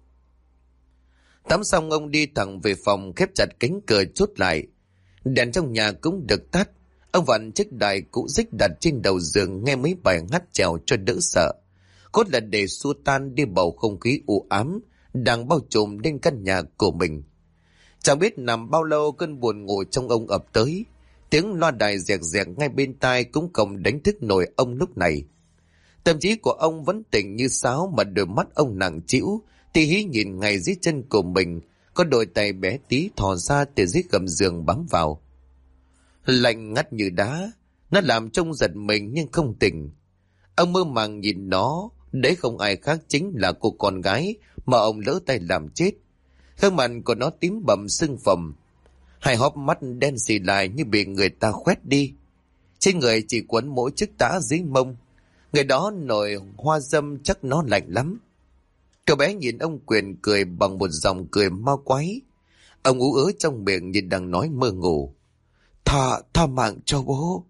Speaker 1: Tắm xong ông đi thẳng về phòng, khép chặt cánh cửa chốt lại. Đèn trong nhà cũng được tắt. Ông vặn chiếc đài cũ rích đặt trên đầu giường, nghe mấy bài hát chèo cho đỡ sợ. Cốt là để xua tan đi bầu không khí u ám đang bao trùm lên căn nhà của mình. Chẳng biết nằm bao lâu cơn buồn ngủ trong ông ập tới. Tiếng loa đài rẹt rẹt ngay bên tai cũng không đánh thức nổi ông lúc này. Tâm trí của ông vẫn tỉnh như sáo, mà đôi mắt ông nặng trĩu thì hí nhìn ngay dưới chân của mình có đôi tay bé tí thò ra từ dưới gầm giường bám vào. Lạnh ngắt như đá, nó làm trông giật mình nhưng không tỉnh. Ông mơ màng nhìn nó, đấy không ai khác chính là cô con gái mà ông lỡ tay làm chết. Gương mặt của nó tím bầm sưng phồng, hai hốc mắt đen xì lại như bị người ta khoét đi. Trên người chỉ quấn mỗi chiếc tã dưới mông. Người đó nổi hoa dâm chắc nó lạnh lắm. Cậu bé nhìn ông Quyền cười bằng một dòng cười ma quái. Ông ú ớ trong miệng như đang nói mơ ngủ. Tha mạng cho bố.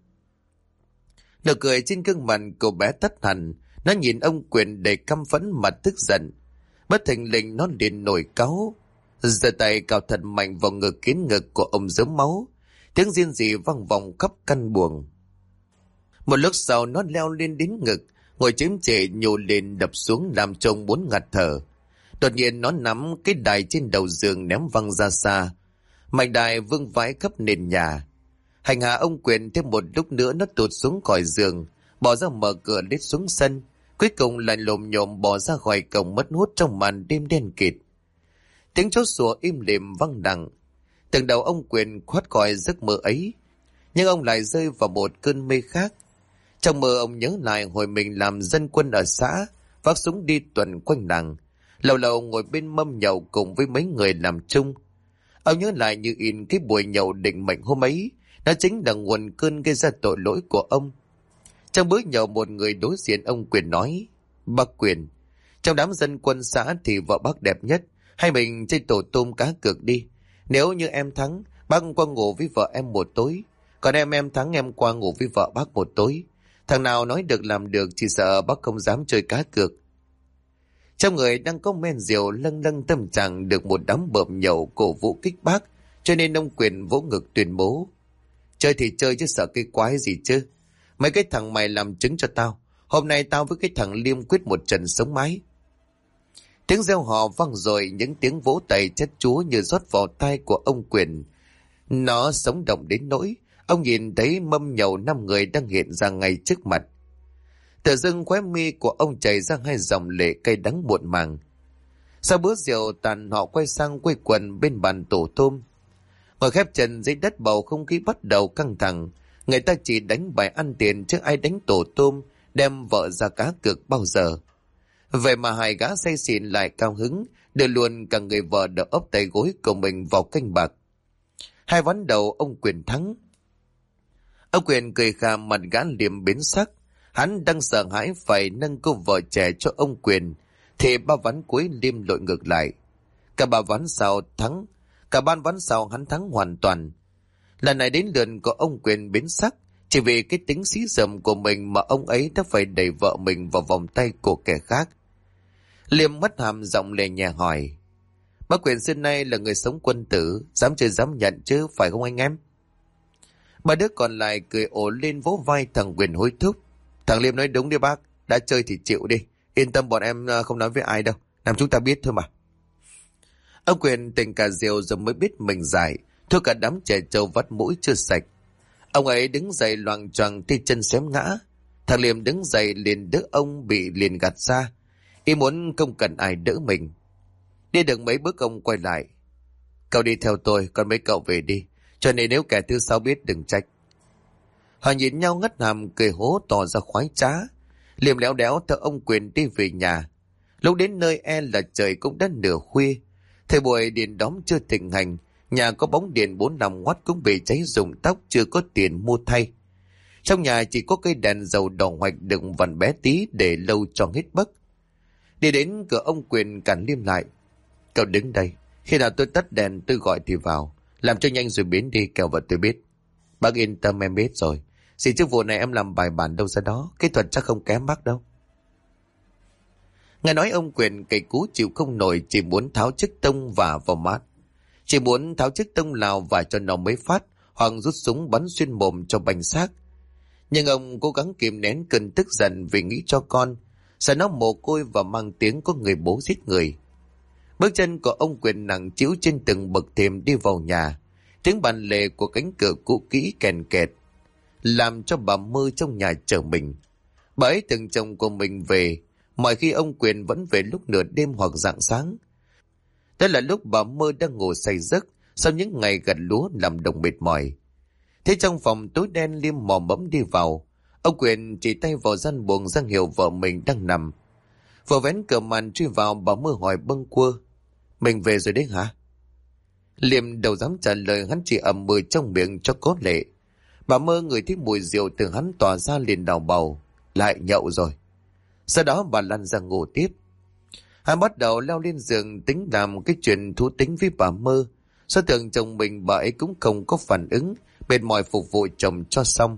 Speaker 1: Nụ cười trên gương mặt cậu bé tắt hẳn. Nó nhìn ông Quyền đầy căm phẫn mà tức giận. Bất thình lình nó liền nổi cáu, giơ tay cào thật mạnh vào ngực khiến ngực của ông rớm máu. Tiếng rên rỉ vang vọng khắp căn buồng. Một lúc sau nó leo lên đến ngực, ngồi chếm chệ nhô lên đập xuống làm cho ông muốn ngạt thở. Đột nhiên nó nắm cái đài trên đầu giường ném văng ra xa. Mảnh đài vương vãi khắp nền nhà. Hành hạ ông Quyền thêm một lúc nữa nó tụt xuống khỏi giường, bỏ ra mở cửa lết xuống sân, cuối cùng lại lồm nhồm bỏ ra khỏi cổng mất hút trong màn đêm đen kịt. Tiếng chó sủa im lìm vang đằng. Từng đầu ông Quyền thoát khỏi giấc mơ ấy, nhưng ông lại rơi vào một cơn mê khác. Trong mơ ông nhớ lại hồi mình làm dân quân ở xã, vác súng đi tuần quanh làng, lâu lâu ngồi bên mâm nhậu cùng với mấy người làm chung. Ông nhớ lại như in cái buổi nhậu định mệnh hôm ấy, nó chính là nguồn cơn gây ra tội lỗi của ông. Trong bữa nhậu, một người đối diện ông Quyền nói: "Bác Quyền, trong đám dân quân xã thì vợ bác đẹp nhất, hay mình chơi tổ tôm cá cược đi. Nếu như em thắng, bác qua ngủ với vợ em một tối, còn em thắng em qua ngủ với vợ bác một tối. Thằng nào nói được làm được, chỉ sợ bác không dám chơi cá cược." Trong người đang có men rượu lâng lâng tâm trạng được một đám bợm nhậu cổ vũ kích bác, cho nên ông Quyền vỗ ngực tuyên bố: "Chơi thì chơi chứ sợ cái quái gì chứ. Mấy cái thằng mày làm chứng cho tao. Hôm nay tao với cái thằng Liêm quyết một trận sống mái." Tiếng reo hò vang rồi, những tiếng vỗ tay chát chúa như rót vào tai của ông Quyền. Nó sống động đến nỗi ông nhìn thấy mâm nhậu 5 người đang hiện ra ngay trước mặt. Tự dưng khóe mi của ông chảy ra hai dòng lệ cay đắng muộn màng. Sau bữa rượu tàn, họ quay sang quây quần bên bàn tổ tôm. Ngồi khép chân dưới đất, bầu không khí bắt đầu căng thẳng. Người ta chỉ đánh bài ăn tiền chứ ai đánh tổ tôm, đem vợ ra cá cược bao giờ. Vậy mà hai gã say xỉn lại cao hứng, đưa luôn cả người vợ đỡ ốp tay gối của mình vào canh bạc. Hai ván đầu ông Quyền thắng. Ông Quyền cười khà, mặt gã liềm biến sắc. Hắn đang sợ hãi phải nâng cô vợ trẻ cho ông Quyền, thì ba ván cuối Liêm lội ngược lại. Cả ba ván sau thắng, cả ba ván sau hắn thắng hoàn toàn. Lần này đến lượt của ông Quyền biến sắc, chỉ vì cái tính xí dầm của mình mà ông ấy đã phải đẩy vợ mình vào vòng tay của kẻ khác. Liêm mất hàm giọng lè nhẹ hỏi: "Bác Quyền xưa nay là người sống quân tử, dám chơi dám nhận chứ, phải không anh em?" Ba đứa còn lại cười ồ lên vỗ vai thằng Quyền hối thúc: "Thằng Liêm nói đúng đi bác, đã chơi thì chịu đi, yên tâm bọn em không nói với ai đâu, làm chúng ta biết thôi mà." Ông Quyền tỉnh cả rượu rồi mới biết mình dại, thua cả đám trẻ trâu vắt mũi chưa sạch. Ông ấy đứng dậy loạng choạng, tay chân xém ngã. Thằng Liêm đứng dậy liền đỡ ông bị liền gạt ra. Ý muốn không cần ai đỡ mình. Đi được mấy bước ông quay lại. Cậu đi theo tôi, còn mấy cậu về đi. Cho nên nếu kẻ thứ sáu biết đừng trách. Họ nhìn nhau ngất hàm cười hố tỏ ra khoái trá. Liêm léo đéo theo ông Quyền đi về nhà. Lúc đến nơi là trời cũng đã nửa khuya. Thời buổi điện đóm chưa thịnh hành. Nhà có bóng điện 4-5 watt cũng bị cháy rụng tóc, chưa có tiền mua thay. Trong nhà chỉ có cây đèn dầu đỏ hoạch đựng vằn bé tí để lâu cho hết bấc. Đi đến cửa ông Quyền cản Liêm lại. Cậu đứng đây, khi nào tôi tắt đèn tôi gọi thì vào. Làm cho nhanh rồi biến đi, kẻo vợ tôi biết. Bác yên tâm, em biết rồi. Xin chức vụ này em làm bài bản đâu ra đó, kỹ thuật chắc không kém bác đâu. Nghe nói ông Quyền cày cú chịu không nổi, chỉ muốn tháo chiếc tông và vào mát. Chỉ muốn tháo chiếc tông lào và cho nó mấy phát, hoặc rút súng bắn xuyên mồm cho bành xác. Nhưng ông cố gắng kìm nén cơn tức giận vì nghĩ cho con, sợ nó mồ côi và mang tiếng có người bố giết người. Bước chân của ông Quyền nặng trĩu trên từng bậc thềm đi vào nhà. Tiếng bàn lề của cánh cửa cũ kỹ kèn kẹt, làm cho bà Mơ trong nhà chờ mình. Bà ấy từng chồng của mình về, mọi khi ông Quyền vẫn về lúc nửa đêm hoặc rạng sáng. Đó là lúc bà Mơ đang ngủ say giấc sau những ngày gặt lúa làm đồng mệt mỏi. Thế trong phòng tối đen Liêm mò mẫm đi vào. Ông Quyền chỉ tay vào gian buồng ra hiệu vợ mình đang nằm. Vừa vén cửa màn truy vào, bà Mơ hỏi bâng quơ. Mình về rồi đấy hả? Liêm đâu dám trả lời, hắn chỉ ậm ừ trong miệng cho có lệ. Bà Mơ ngửi thấy mùi rượu từ hắn tỏa ra liền đào bầu. Lại nhậu rồi. Sau đó bà lăn ra ngủ tiếp. Hắn bắt đầu leo lên giường tính làm cái chuyện thú tính với bà Mơ. Sao tưởng chồng mình bà ấy cũng không có phản ứng, mệt mỏi phục vụ chồng cho xong.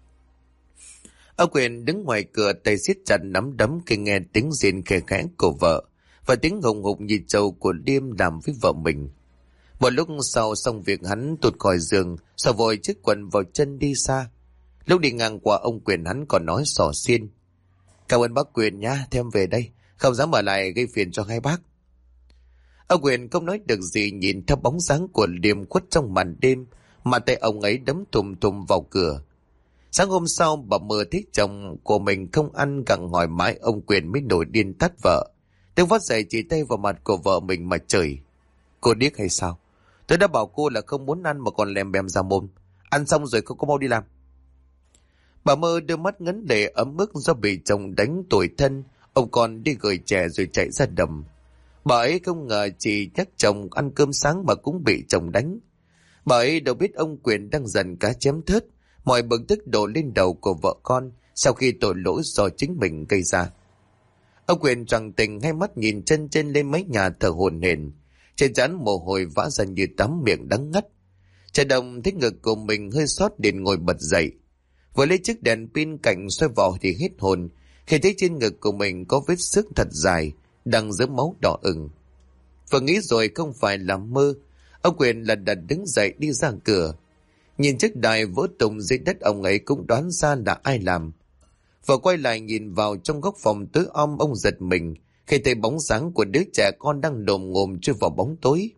Speaker 1: Ông Quyền đứng ngoài cửa, tay siết chặt nắm đấm khi nghe tiếng rên khẽ khẽ của vợ và tiếng hùng hục như trâu của Liêm làm với vợ mình. Một lúc sau xong việc, hắn tụt khỏi giường, xỏ vội chiếc quần vào chân đi xa. Lúc đi ngang qua ông Quyền hắn còn nói xỏ xiên. Cảm ơn bác Quyền nha, thêm về đây, không dám ở lại gây phiền cho hai bác. Ông Quyền không nói được gì, nhìn theo bóng dáng của Liêm khuất trong màn đêm, mà tay ông ấy đấm thùm thùm vào cửa. Sáng hôm sau, bà Mơ thấy chồng của mình không ăn gặng hỏi mãi, ông Quyền mới nổi điên tát vợ. Tiếng phát dậy chỉ tay vào mặt của vợ mình mà chửi. Cô điếc hay sao? Tôi đã bảo cô là không muốn ăn mà còn lèm bèm ra mồm. Ăn xong rồi không có mau đi làm. Bà Mơ đưa mắt ngấn lệ ấm ức do bị chồng đánh tủi thân. Ông con đi gửi chè rồi chạy ra đầm. Bà ấy không ngờ chỉ nhắc chồng ăn cơm sáng mà cũng bị chồng đánh. Bà ấy đâu biết ông Quyền đang dần cá chém thớt, mọi bực tức đổ lên đầu của vợ con sau khi tội lỗi do chính mình gây ra. Ông Quyền trằn tình, hai mắt nhìn chân trên lên mái nhà thở hổn hển, trên trán mồ hôi vã ra như tắm, miệng đắng ngắt. Cha Đồng thấy ngực của mình hơi xót liền ngồi bật dậy, vừa lấy chiếc đèn pin cạnh xoay vào thì hết hồn khi thấy trên ngực của mình có vết xước thật dài đang dớm máu đỏ ửng. Vừa nghĩ rồi không phải là mơ, ông Quyền lật đật đứng dậy đi ra cửa. Nhìn chiếc đài vỡ tung dưới đất, ông ấy cũng đoán ra là ai làm. Vừa quay lại nhìn vào trong góc phòng tối om, ông giật mình khi thấy bóng dáng của đứa trẻ con đang đồm ngồm chui vào bóng tối.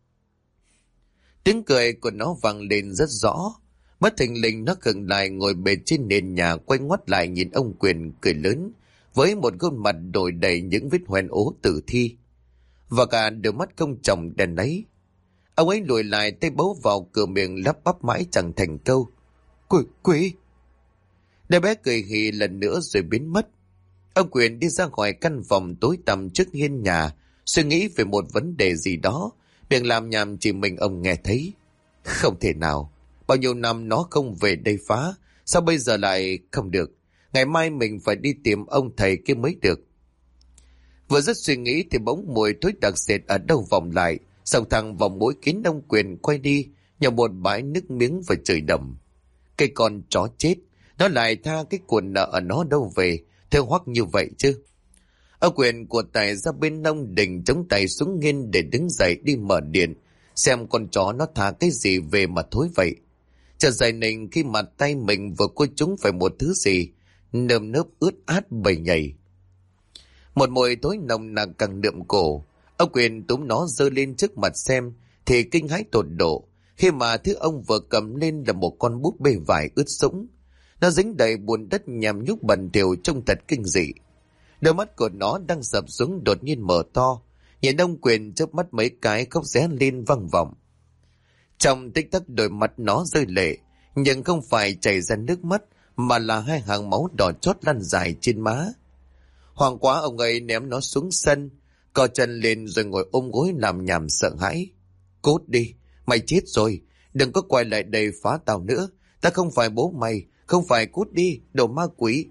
Speaker 1: Tiếng cười của nó vang lên rất rõ. Bất thình lình nó khựng lại, ngồi bệt trên nền nhà, quay ngoắt lại nhìn ông Quyền cười lớn với một gương mặt đổi đầy những vết hoen ố tử thi và cả đôi mắt không tròng đèn ấy. Ông ấy lùi lại, tay bấu vào cửa miệng lắp bắp mãi chẳng thành câu. Quỷ! Đứa bé cười hì lần nữa rồi biến mất. Ông Quyền đi ra khỏi căn phòng tối tăm trước hiên nhà, suy nghĩ về một vấn đề gì đó, miệng làm nhảm chỉ mình ông nghe thấy. Không thể nào, bao nhiêu năm nó không về đây phá, sao bây giờ lại không được? Ngày mai mình phải đi tìm ông thầy kia mới được. Vừa dứt suy nghĩ thì bỗng mùi thối đặc sệt ở đâu vọng lại, xông thẳng vào mũi kín. Ông Quyền quay đi, nhờ một bãi nước miếng và trời đầm. Cái con chó chết, nó lại tha cái cuộn nợ ở nó đâu về, theo hoắc như vậy chứ. Ông Quyền của tài ra bên nông đình, chống tay xuống nghiên để đứng dậy đi mở điện, xem con chó nó tha cái gì về mà thối vậy. Chợt giày nình khi mặt tay mình vừa côi chúng phải một thứ gì, nơm nớp ướt át bầy nhầy. Một mùi tối nồng nặc càng nượm cổ. Ông Quyền túm nó giơ lên trước mặt xem thì kinh hãi tột độ khi mà thứ ông vừa cầm lên là một con búp bê vải ướt sũng. Nó dính đầy bùn đất nhằm nhúc bẩn thỉu trông thật kinh dị. Đôi mắt của nó đang sập xuống đột nhiên mở to, nhìn ông Quyền chớp mắt mấy cái, khóc ré lên vang vọng. Trong tích tắc đôi mắt nó rơi lệ, nhưng không phải chảy ra nước mắt, mà là hai hàng máu đỏ chót lăn dài trên má. Hoảng quá ông ấy ném nó xuống sân, cò chân lên rồi ngồi ôm gối làm nhảm sợ hãi. Cút đi, mày chết rồi, đừng có quay lại đây phá tao nữa, ta không phải bố mày, không phải, cút đi, đồ ma quỷ.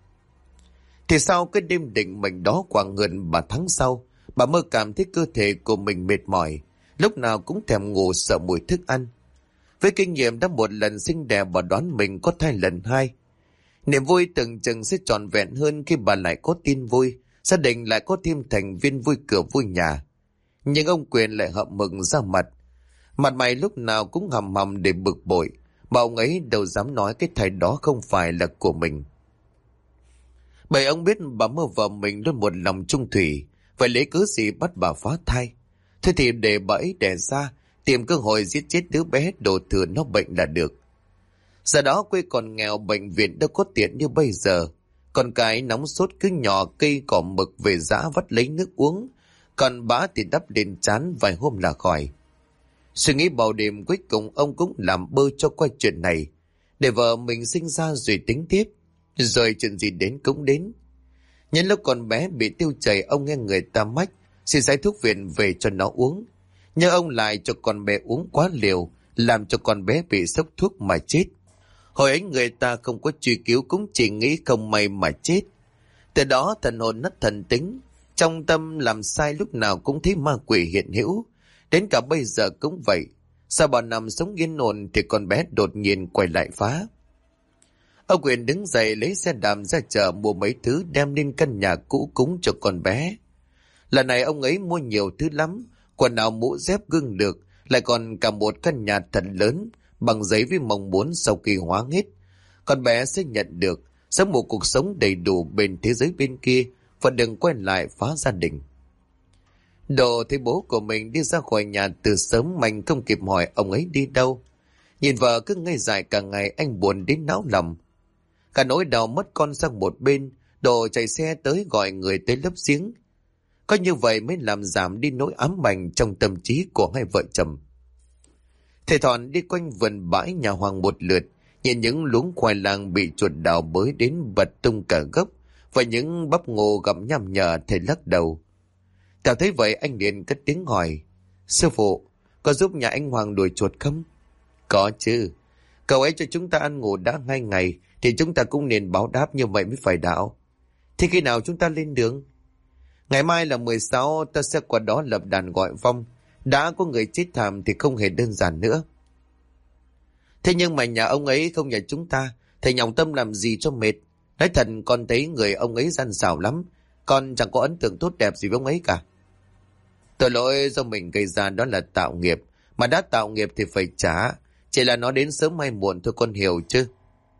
Speaker 1: Thì sau cái đêm định mệnh đó khoảng gần 3 tháng sau, bà mơ cảm thấy cơ thể của mình mệt mỏi, lúc nào cũng thèm ngủ, sợ mùi thức ăn. Với kinh nghiệm đã một lần sinh đẻ, bà đoán mình có thai lần 2. Niềm vui tưởng chừng sẽ trọn vẹn hơn khi bà lại có tin vui, gia đình lại có thêm thành viên vui cửa vui nhà. Nhưng ông Quyền lại hậm mừng ra mặt. Mặt mày lúc nào cũng hầm hầm để bực bội, mà ông ấy đâu dám nói cái thai đó không phải là của mình. Bởi ông biết bà mơ vợ mình luôn một lòng trung thủy, vậy lấy cớ gì bắt bà phá thai. Thế thì để bà ấy đẻ ra, tìm cơ hội giết chết đứa bé đổ thừa nó bệnh là được. Giờ đó quê còn nghèo, bệnh viện đâu có tiền như bây giờ. Con cái nóng sốt cứ nhỏ cây cỏ mực về giã vắt lấy nước uống, còn bã thì đắp lên trán vài hôm là khỏi. Suy nghĩ bao đêm cuối cùng ông cũng làm bơ cho qua chuyện này, để vợ mình sinh ra rồi tính tiếp, rồi chuyện gì đến cũng đến. Nhân lúc con bé bị tiêu chảy, ông nghe người ta mách xin giấy thuốc viện về cho nó uống, nhưng ông lại cho con bé uống quá liều, làm cho con bé bị sốc thuốc mà chết. Hồi ấy người ta không có truy cứu, cũng chỉ nghĩ không may mà chết. Từ đó thần hồn nát thần tính, trong tâm làm sai lúc nào cũng thấy ma quỷ hiện hữu. Đến cả bây giờ cũng vậy. Sau bao năm sống yên ổn thì con bé đột nhiên quay lại phá. Ông Quyền đứng dậy lấy xe đạp ra chợ mua mấy thứ đem lên căn nhà cũ cúng cho con bé. Lần này ông ấy mua nhiều thứ lắm, quần áo mũ dép gương lược, lại còn cả một căn nhà thật lớn bằng giấy, với mong muốn sau khi hóa hết, con bé sẽ nhận được sống một cuộc sống đầy đủ bên thế giới bên kia, và đừng quay lại phá gia đình. Đồ thấy bố của mình đi ra khỏi nhà từ sớm, Mạnh không kịp hỏi ông ấy đi đâu. Nhìn vợ cứ ngây dại cả ngày, anh buồn đến náo lòng. Cả nỗi đau mất con sang một bên, Đồ chạy xe tới gọi người tới lấp giếng. Có như vậy mới làm giảm đi nỗi ám ảnh trong tâm trí của hai vợ chồng. Thầy Thọn đi quanh vườn bãi nhà Hoàng một lượt, nhìn những luống khoai lang bị chuột đào bới đến bật tung cả gốc, và những bắp ngô gặm nhằm nhở. Thầy lắc đầu. Tao thấy vậy anh liền cất tiếng hỏi: Sư phụ, có giúp nhà anh Hoàng đuổi chuột không? Có chứ. Cậu ấy cho chúng ta ăn ngủ đã 2 ngày, thì chúng ta cũng nên báo đáp như vậy mới phải đạo. Thì khi nào chúng ta lên đường? Ngày mai là 16, ta sẽ qua đó lập đàn gọi vong. Đã có người chết thảm thì không hề đơn giản nữa. Thế nhưng mà nhà ông ấy không nhà chúng ta, thầy nhọc tâm làm gì cho mệt. Nói thật, con thấy người ông ấy gian xảo lắm, con chẳng có ấn tượng tốt đẹp gì với ông ấy cả. Tội lỗi do mình gây ra đó là tạo nghiệp, mà đã tạo nghiệp thì phải trả, chỉ là nó đến sớm hay muộn thôi, con hiểu chứ.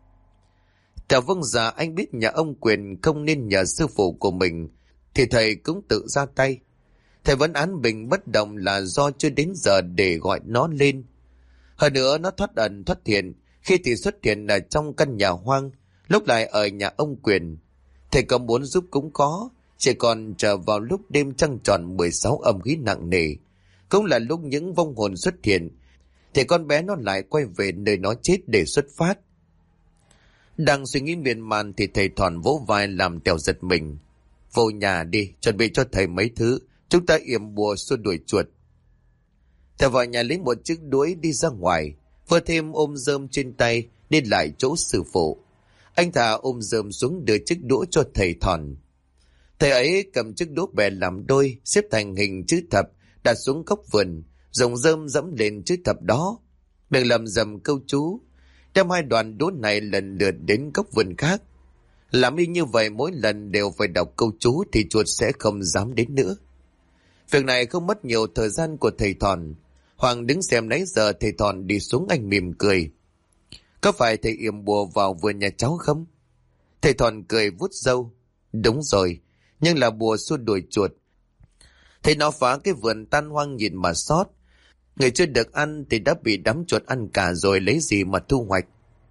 Speaker 1: Theo vâng dạ, anh biết nhà ông Quyền không nên nhờ sư phụ của mình, thì thầy cũng tự ra tay. Thầy vẫn án bình bất động là do chưa đến giờ để gọi nó lên. Hơn nữa nó thoát ẩn thoát hiện, khi thì xuất hiện ở trong căn nhà hoang, lúc lại ở nhà ông Quyền. Thầy có muốn giúp cũng có, chỉ còn chờ vào lúc đêm trăng tròn 16 âm khí nặng nề, cũng là lúc những vong hồn xuất hiện, thì con bé nó lại quay về nơi nó chết để xuất phát. Đang suy nghĩ miên man thì thầy Thọn vỗ vai làm Tèo giật mình. Vô nhà đi, chuẩn bị cho thầy mấy thứ, chúng ta yểm bùa xua đuổi chuột. Thầy vào nhà lấy một chiếc đuối đi ra ngoài, vừa thêm ôm rơm trên tay đi lại chỗ sư phụ. Anh thà ôm rơm xuống đưa chiếc đũa cho thầy Thọn. Thầy ấy cầm chiếc đũa bè làm đôi, xếp thành hình chữ thập, đặt xuống góc vườn, dùng rơm dẫm lên chữ thập đó, miệng lầm rầm câu chú, đem 2 đoạn đũa này lần lượt đến góc vườn khác. Làm y như vậy mỗi lần đều phải đọc câu chú thì chuột sẽ không dám đến nữa. Việc này không mất nhiều thời gian của thầy Thọn. Hoàng đứng xem nãy giờ thầy Thọn đi xuống, anh mỉm cười. Có phải thầy yểm bùa vào vườn nhà cháu không? Thầy Thọn cười vuốt râu. Đúng rồi, nhưng là bùa xua đuổi chuột. Thầy nó phá cái vườn tan hoang nhìn mà sót. Người chưa được ăn thì đã bị đám chuột ăn cả rồi, lấy gì mà thu hoạch.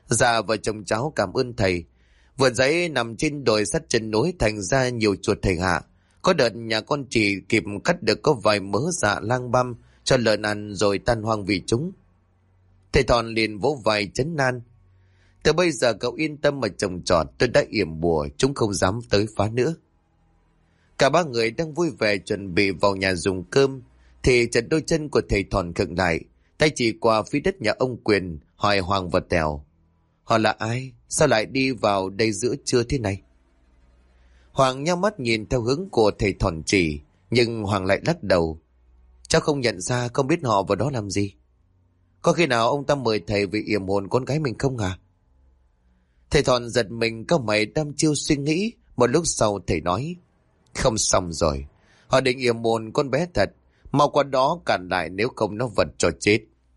Speaker 1: Dạ vợ chồng cháu cảm ơn thầy. Vườn giấy nằm trên đồi sát chân núi thành ra nhiều chuột thầy hạ. Có đợt nhà con chỉ kịp cắt được có vài mớ dạ lang băm cho lợn ăn rồi tan hoang vì chúng. Thầy Thòn liền vỗ vai trấn an. Từ bây giờ cậu yên tâm mà trồng trọt, tôi đã yểm bùa, chúng không dám tới phá nữa. Cả ba người đang vui vẻ chuẩn bị vào nhà dùng cơm, thì chợt đôi chân của thầy Thòn khựng lại, tay chỉ qua phía đất nhà ông Quyền, hỏi Hoàng và Tèo. Họ là ai? Sao lại đi vào đây giữa trưa thế này? Hoàng nhắm mắt nhìn theo hướng của thầy Thòn chỉ, nhưng Hoàng lại lắc đầu. Cháu không nhận ra, không biết họ vào đó làm gì. Có khi nào ông ta mời thầy vì yểm hồn con gái mình không à? Thầy Thòn giật mình, cau mày đăm chiêu suy nghĩ. Một lúc sau thầy nói, không xong rồi, họ định yểm hồn con bé thật, mau qua đó cản lại, nếu không nó vật cho chết.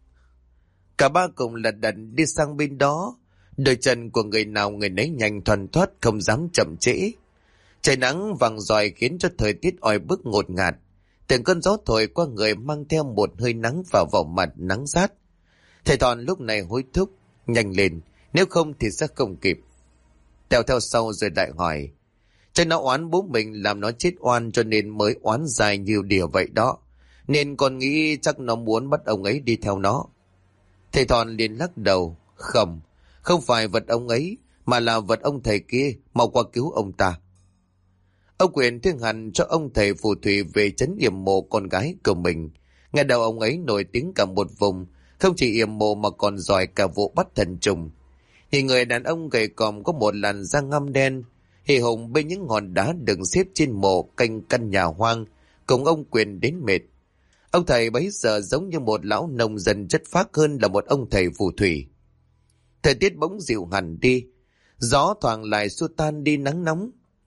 Speaker 1: Cả ba cùng lật đật đi sang bên đó, đôi chân của người nào người nấy nhanh thoăn thoắt, không dám chậm trễ. Trời nắng vàng ròi khiến cho thời tiết oi bức ngột ngạt, từng cơn gió thổi qua người mang theo một hơi nắng vào mặt nắng rát. Thầy Thòn lúc này hối thúc, nhanh lên, nếu không thì sẽ không kịp. Tèo theo sau rồi lại hỏi, chắc nó oán bố mình làm nó chết oan cho nên mới oán dài nhiều điều vậy đó, nên con nghĩ chắc nó muốn bắt ông ấy đi theo nó. Thầy Thòn liền lắc đầu, không phải vật ông ấy, mà là vật ông thầy kia, mau qua cứu ông ta. Ông Quyền thương hẳn cho ông thầy phù thủy về trấn yểm mộ con gái của mình. Nghe đầu ông ấy nổi tiếng cả một vùng, không chỉ yểm mộ mà còn giỏi cả vụ bắt thần trùng. Thì người đàn ông gầy còm có một làn da ngăm đen, hì hùng bên những hòn đá đựng xếp trên mộ canh căn nhà hoang, cùng ông Quyền đến mệt. Ông thầy bấy giờ giống như một lão nông dân chất phác hơn là một ông thầy phù thủy. Thời tiết bỗng dịu hẳn đi, gió thoảng lại xua tan đi nắng nóng.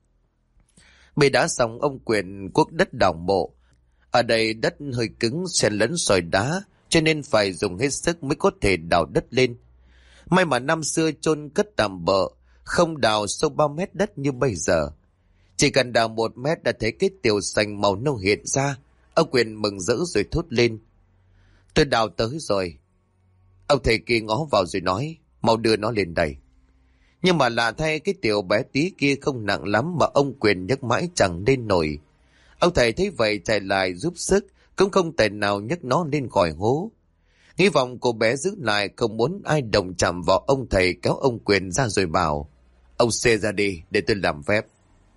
Speaker 1: Bê đã xong ông Quyền cuốc đất đào mộ. Ở đây đất hơi cứng xen lẫn sỏi đá, cho nên phải dùng hết sức mới có thể đào đất lên. May mà năm xưa chôn cất tạm bợ, không đào sâu 3 mét đất như bây giờ. Chỉ cần đào 1 mét đã thấy cái tiểu xanh màu nâu hiện ra. Ông Quyền mừng rỡ rồi thốt lên, tôi đào tới rồi. Ông thầy kia ngó vào rồi nói, mau đưa nó lên đây. Nhưng mà lạ thay, cái tiểu bé tí kia không nặng lắm mà ông Quyền nhấc mãi chẳng lên nổi. Ông thầy thấy vậy chạy lại giúp sức, cũng không thể nào nhấc nó lên khỏi hố. Hy vọng cô bé giữ lại, không muốn ai động chạm vào ông thầy, kéo ông Quyền ra rồi bảo, ông xê ra đi để tôi làm phép.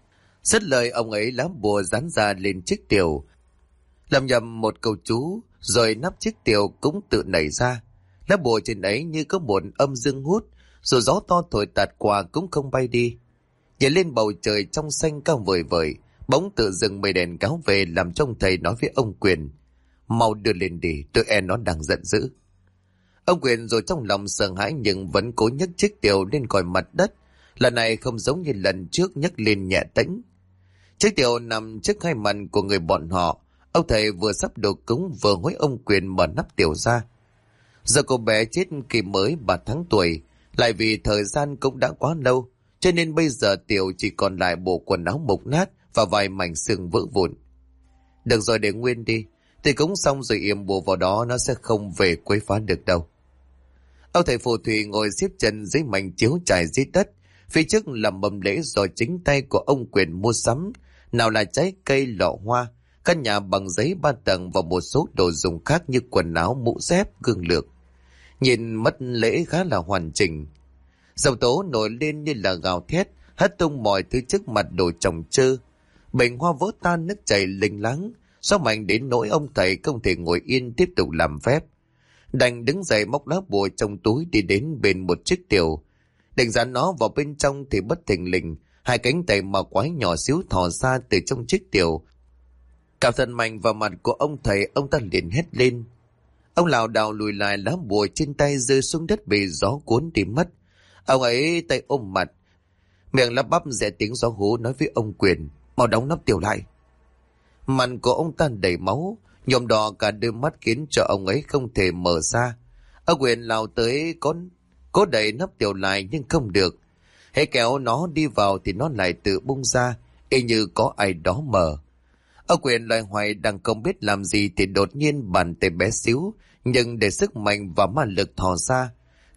Speaker 1: Dứt lời ông ấy lá bùa dán ra lên chiếc tiểu, lầm nhầm một câu chú, rồi nắp chiếc tiểu cũng tự nảy ra. Lá bùa trên ấy như có một âm dương hút, rồi gió to thổi tạt qua cũng không bay đi. Nhảy lên bầu trời trong xanh cao vời vời, bỗng tự dưng mây đèn cáo về, làm cho ông thầy nói với ông Quyền, mau đưa lên đi, tôi e nó đang giận dữ. Ông Quyền rồi trong lòng sợ hãi nhưng vẫn cố nhấc chiếc tiểu lên khỏi mặt đất. Lần này không giống như lần trước nhấc lên nhẹ tĩnh. Chiếc tiểu nằm trước hai mặt của người bọn họ. Ông thầy vừa sắp đồ cúng vừa hối ông Quyền mở nắp tiểu ra. Giờ cô bé chết kỳ mới 3 tháng tuổi, lại vì thời gian cũng đã quá lâu, cho nên bây giờ tiểu chỉ còn lại bộ quần áo mục nát và vài mảnh xương vỡ vụn. Được rồi, để nguyên đi, thì cúng xong rồi yểm bùa vào đó, nó sẽ không về quấy phá được đâu. Ông thầy phù thủy ngồi xếp chân dưới mảnh chiếu trải dưới đất, phía trước là mâm lễ do chính tay của ông Quyền mua sắm, nào là trái cây, lọ hoa, căn nhà bằng giấy 3 tầng và một số đồ dùng khác như quần áo, mũ dép, gương lược. Nhìn mất lễ khá là hoàn chỉnh. Dầu tố nổi lên như là gào thét, hất tung mọi thứ trước mặt đồ trồng trơ. Bình hoa vỡ tan, nước chảy lênh láng, gió mạnh đến nỗi ông thầy không thể ngồi yên tiếp tục làm phép. Đành đứng dậy móc lá bùa trong túi đi đến bên một chiếc tiểu. Định dán nó vào bên trong thì bất thình lình, hai cánh tay mà quái nhỏ xíu thò ra từ trong chiếc tiểu. Cảm thật mạnh vào mặt của ông thầy, ông ta liền hét lên. Ông lảo đảo lùi lại, lá bùa trên tay rơi xuống đất bị gió cuốn đi mất. Ông ấy tay ôm mặt, miệng lắp bắp rẽ tiếng gió hú nói với ông Quyền, mau đóng nắp tiểu lại. Mặt của ông ta đầy máu, nhuộm đỏ cả đôi mắt khiến cho ông ấy không thể mở ra. Ông Quyền lao tới cố đẩy nắp tiểu lại nhưng không được. Hễ kéo nó đi vào thì nó lại tự bung ra, y như có ai đó mở. Ông Quyền loay hoay đang không biết làm gì thì đột nhiên bàn tay bé xíu nhưng để sức mạnh và ma lực thò ra,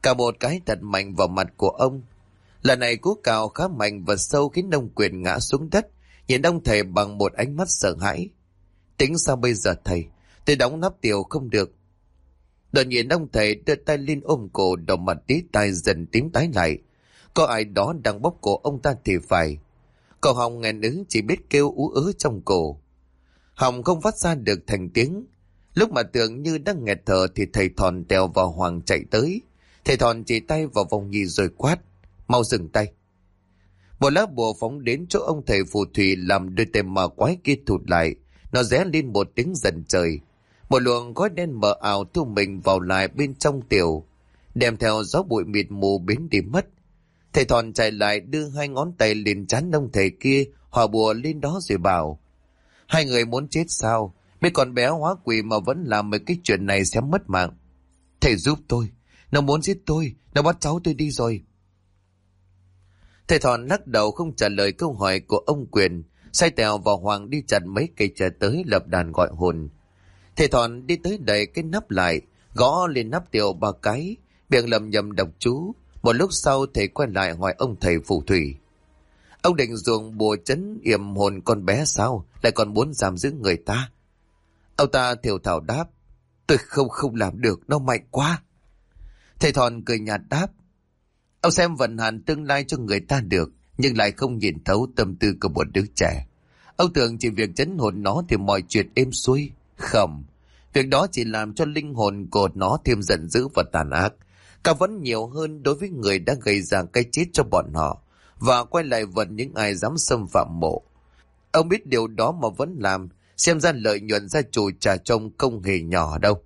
Speaker 1: cào một cái thật mạnh vào mặt của ông. Lần này cú cào khá mạnh và sâu khiến ông Quyền ngã xuống đất, nhìn ông thầy bằng một ánh mắt sợ hãi. Tính sao bây giờ thầy? Tôi đóng nắp tiểu không được. Đột nhiên ông thầy đưa tay lên ôm cổ, đầu mặt tí tai dần tím tái lại. Có ai đó đang bóp cổ ông ta thì phải. Cậu Hồng nghẹn ứ chỉ biết kêu ú ớ trong cổ. Hồng không phát ra được thành tiếng. Lúc mà tưởng như đang nghẹt thở thì thầy Thòn Tèo và Hoàng chạy tới. Thầy Thòn chỉ tay vào vòng nhì rồi quát: mau dừng tay. Một lá bùa phóng đến chỗ ông thầy phù thủy, làm đôi tay mà quái kia thụt lại. Nó rẽ lên một tiếng dần trời. Một luồng khói đen mờ ảo thu mình vào lại bên trong tiểu, đem theo gió bụi mịt mù biến đi mất. Thầy Thòn chạy lại đưa hai ngón tay lên trán ông thầy kia, hòa bùa lên đó rồi bảo: hai người muốn chết sao? Mấy con bé hóa quỷ mà vẫn làm mấy cái chuyện này sẽ mất mạng. Thầy giúp tôi, nó muốn giết tôi, nó bắt cháu tôi đi rồi. Thầy Thòn lắc đầu không trả lời câu hỏi của ông Quyền, sai Tèo và Hoàng đi chặt mấy cây tre tới lập đàn gọi hồn. Thầy Thòn đi tới đẩy cái nắp lại, gõ lên nắp tiểu 3 cái, miệng lầm nhầm đọc chú. Một lúc sau thầy quay lại hỏi ông thầy phù thủy: ông định dùng bùa trấn yểm hồn con bé sao, lại còn muốn giam giữ người ta? Ông ta thều thào đáp: tôi không làm được, nó mạnh quá. Thầy Thòn cười nhạt đáp: ông xem vận hạn tương lai cho người ta được, nhưng lại không nhìn thấu tâm tư của một đứa trẻ. Ông tưởng chỉ việc trấn hồn nó thì mọi chuyện êm xuôi. Không, việc đó chỉ làm cho linh hồn của nó thêm giận dữ và tàn ác, cả vẫn nhiều hơn đối với người đã gây ra cái chết cho bọn họ, và quay lại vận những ai dám xâm phạm mộ. Ông biết điều đó mà vẫn làm, xem ra lợi nhuận gia chủ trả trông không hề nhỏ đâu.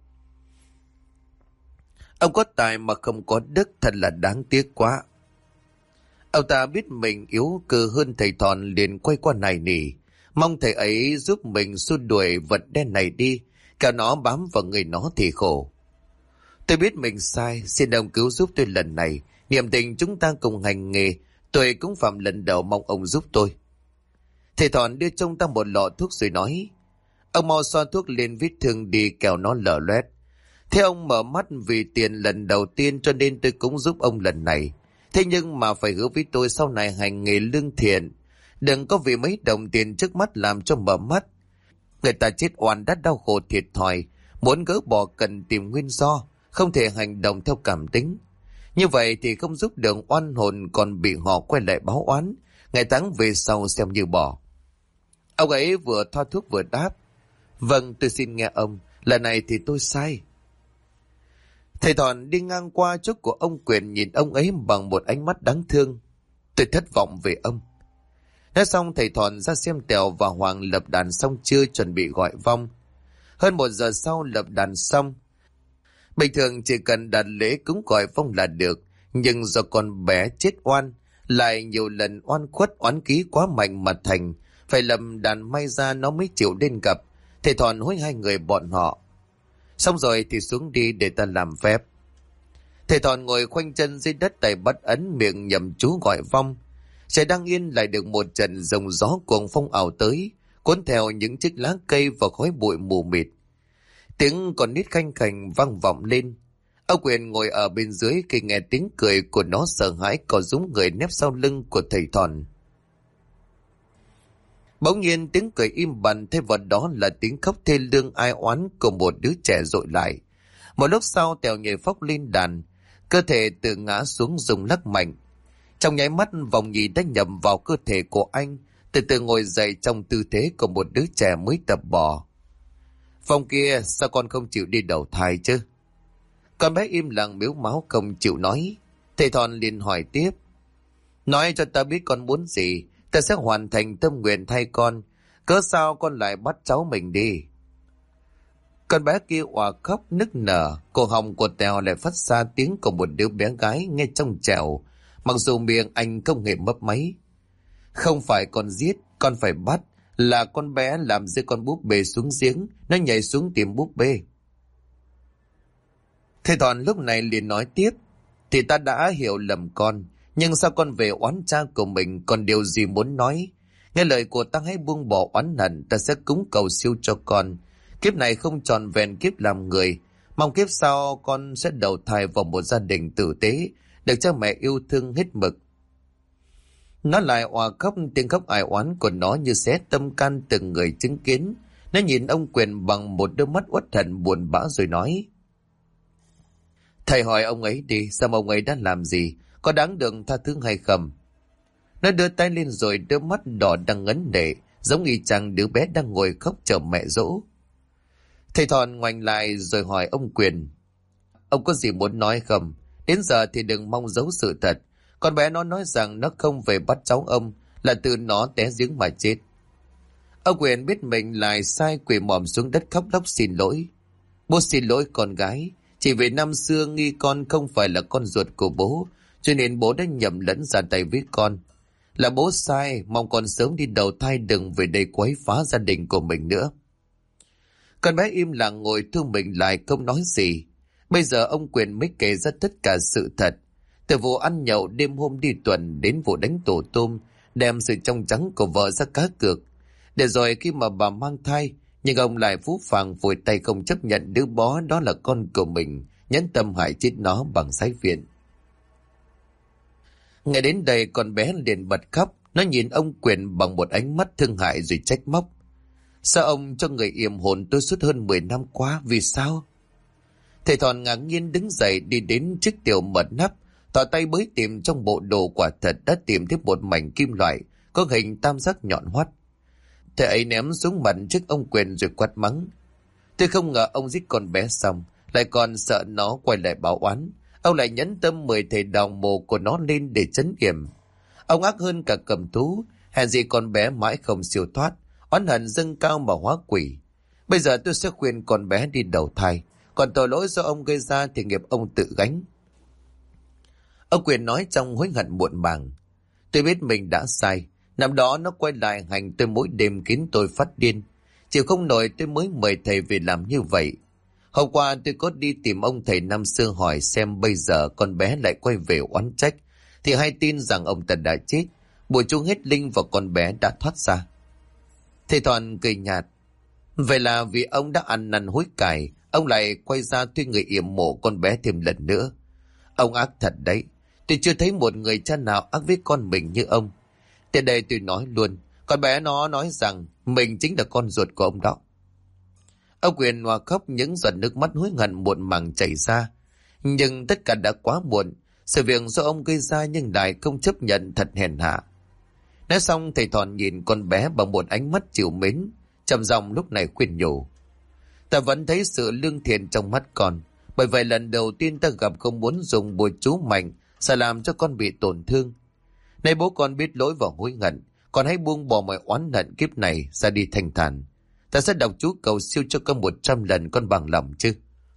Speaker 1: Ông có tài mà không có đức, thật là đáng tiếc quá. Ông ta biết mình yếu cơ hơn thầy Thòn, liền quay qua nài nỉ, mong thầy ấy giúp mình xua đuổi vật đen này đi, cả nó bám vào người nó thì khổ. Tôi biết mình sai, xin ông cứu giúp tôi lần này. Niệm tình chúng ta cùng hành nghề, tôi cũng phạm lần đầu, mong ông giúp tôi. Thầy Thòn đưa trông ta một lọ thuốc rồi nói: ông mau xoa thuốc lên vết thương đi, kẻo nó lở loét. Thế ông mở mắt, vì tiền lần đầu tiên cho nên tôi cũng giúp ông lần này. Thế nhưng mà phải hứa với tôi sau này hành nghề lương thiện, đừng có vì mấy đồng tiền trước mắt làm cho mở mắt. Người ta chết oan đã đau khổ thiệt thòi, muốn gỡ bỏ cần tìm nguyên do, không thể hành động theo cảm tính. Như vậy thì không giúp được oan hồn, còn bị họ quay lại báo oán, ngày tháng về sau xem như bỏ. Ông ấy vừa thoa thuốc vừa đáp: vâng, tôi xin nghe ông, lần này thì tôi sai. Thầy Thòn đi ngang qua chỗ của ông Quyền, nhìn ông ấy bằng một ánh mắt đáng thương: tôi thất vọng về ông. Nói xong thầy Thòn ra xem Tèo và Hoàng lập đàn xong chưa, chuẩn bị gọi vong. Hơn 1 giờ sau lập đàn xong. Bình thường chỉ cần đặt lễ cúng gọi vong là được, nhưng do con bé chết oan, lại nhiều lần oan khuất oán ký quá mạnh mà thành phải lập đàn, may ra nó mới chịu đến gặp. Thầy Thòn hối hai người bọn họ. Xong rồi thì xuống đi để ta làm phép. Thầy Thòn ngồi khoanh chân dưới đất, tay bắt ấn, miệng nhầm chú gọi vong. Trời đang yên lại được một trận dòng gió cuồng phong ảo tới, cuốn theo những chiếc lá cây và khói bụi mù mịt. Tiếng con nít khanh khành vang vọng lên. Ông Quyền ngồi ở bên dưới, khi nghe tiếng cười của nó sợ hãi co rúm người nép sau lưng của thầy Thòn. Bỗng nhiên tiếng cười im bặt, thay vào đó là tiếng khóc thê lương ai oán của một đứa trẻ dội lại. Một lúc sau Tèo nhảy phóc lên đàn, cơ thể tự ngã xuống rung lắc mạnh. Trong nháy mắt vòng nhì đã nhầm vào cơ thể của anh, từ từ ngồi dậy trong tư thế của một đứa trẻ mới tập bò. Vòng kia, sao con không chịu đi đầu thai chứ? Con bé im lặng mếu máo không chịu nói. Thầy Thòn liền hỏi tiếp: nói cho ta biết con muốn gì, ta sẽ hoàn thành tâm nguyện thay con. Cớ sao con lại bắt cháu mình đi? Con bé kia òa khóc nức nở, cổ họng của Tèo lại phát ra tiếng của một đứa bé gái nghe trong trẻo, mặc dù miệng anh không hề mấp máy. Không phải con giết, con phải bắt, là con bé làm rơi con búp bê xuống giếng, nó nhảy xuống tìm búp bê. Thầy Thòn lúc này liền nói tiếp: thì ta đã hiểu lầm con, nhưng sao con về oán cha của mình, còn điều gì muốn nói? Nghe lời của ta, hãy buông bỏ oán hận, ta sẽ cúng cầu siêu cho con. Kiếp này không tròn vẹn kiếp làm người, Mong kiếp sau con sẽ đầu thai vào một gia đình tử tế, được cha mẹ yêu thương hết mực. Nó lại òa khóc, tiếng khóc ai oán của nó như xé tâm can từng người chứng kiến. Nó nhìn ông Quyền bằng một đôi mắt uất hận buồn bã rồi nói: Thầy hỏi ông ấy đi, xem ông ấy đã làm gì, có đáng được tha thứ hay không? Nó đưa tay lên rồi đôi mắt đỏ đang ngấn lệ, giống y chang đứa bé đang ngồi khóc chờ mẹ dỗ. Thầy Thòn ngoảnh lại rồi hỏi ông Quyền: Ông có gì muốn nói không? Đến giờ thì đừng mong giấu sự thật. Con bé nó nói rằng nó không về bắt cháu ông, là tự nó té giếng mà chết. Ông Quyền biết mình lại sai, quỳ mọm xuống đất khóc lóc xin lỗi. Bố xin lỗi con gái, chỉ vì năm xưa nghi con không phải là con ruột của bố, cho nên bố đã nhầm lẫn ra tay với con. Là bố sai, mong con sớm đi đầu thai, đừng về đây quấy phá gia đình của mình nữa. Con bé im lặng ngồi thu mình lại không nói gì. Bây giờ ông Quyền mới kể ra tất cả sự thật. Từ vụ ăn nhậu đêm hôm đi tuần đến vụ đánh tổ tôm, đem sự trong trắng của vợ ra cá cược. Để rồi khi mà bà mang thai, nhưng ông lại phũ phàng vội tay không chấp nhận đứa bó đó là con của mình, nhẫn tâm hại chết nó bằng sái viện. Ngày đến đây con bé liền bật khóc. Nó nhìn ông Quyền bằng một ánh mắt thương hại rồi trách móc: Sao ông cho người yểm hồn tôi suốt hơn 10 năm qua, vì sao? Thầy Thòn ngạc nhiên đứng dậy đi đến chiếc tiểu mật nắp, thò tay bới tìm trong bộ đồ, quả thật đã tìm thấy một mảnh kim loại có hình tam giác nhọn hoắt. Thầy ấy ném xuống mặt trước ông Quyền rồi quát mắng: Tôi không ngờ ông giết con bé xong lại còn sợ nó quay lại báo oán. Ông lại nhẫn tâm mời thầy đào mồ của nó lên để trấn yểm. Ông ác hơn cả cầm thú, hèn gì con bé mãi không siêu thoát, oán hận dâng cao mà hóa quỷ. Bây giờ tôi sẽ khuyên con bé đi đầu thai, còn tội lỗi do ông gây ra thì nghiệp ông tự gánh. Ông Quyền nói trong hối hận muộn màng: Tôi biết mình đã sai. Năm đó nó quay lại hành tôi mỗi đêm khiến tôi phát điên. Chịu không nổi tôi mới mời thầy về làm như vậy. Hôm qua tôi có đi tìm ông thầy năm xưa hỏi xem bây giờ con bé lại quay về oán trách, thì hay tin rằng ông ta đã chết. Bùa chú hết linh và con bé đã thoát ra. Thầy Toàn cười nhạt: Vậy là vì ông đã ăn năn hối cải, ông lại quay ra thuê người yểm mộ con bé thêm lần nữa. Ông ác thật đấy. Tôi chưa thấy một người cha nào ác với con mình như ông. Từ đây tôi nói luôn, con bé nó nói rằng mình chính là con ruột của ông đó. Ông Quyền hòa khóc, những giọt nước mắt hối hận muộn màng chảy ra. Nhưng tất cả đã quá muộn. Sự việc do ông gây ra nhưng lại không chấp nhận, thật hèn hạ. Nói xong thầy Thòn nhìn con bé bằng một ánh mắt trìu mến, trầm giọng lúc này khuyên nhủ: Ta vẫn thấy sự lương thiện trong mắt con, bởi vậy lần đầu tiên ta gặp không muốn dùng bùa chú mạnh, sẽ làm cho con bị tổn thương. Nay bố con biết lỗi và hối hận, con hãy buông bỏ mọi oán hận kiếp này ra đi thanh thản. Ta sẽ đọc chú cầu siêu cho con 100 lần, con bằng lòng chứ?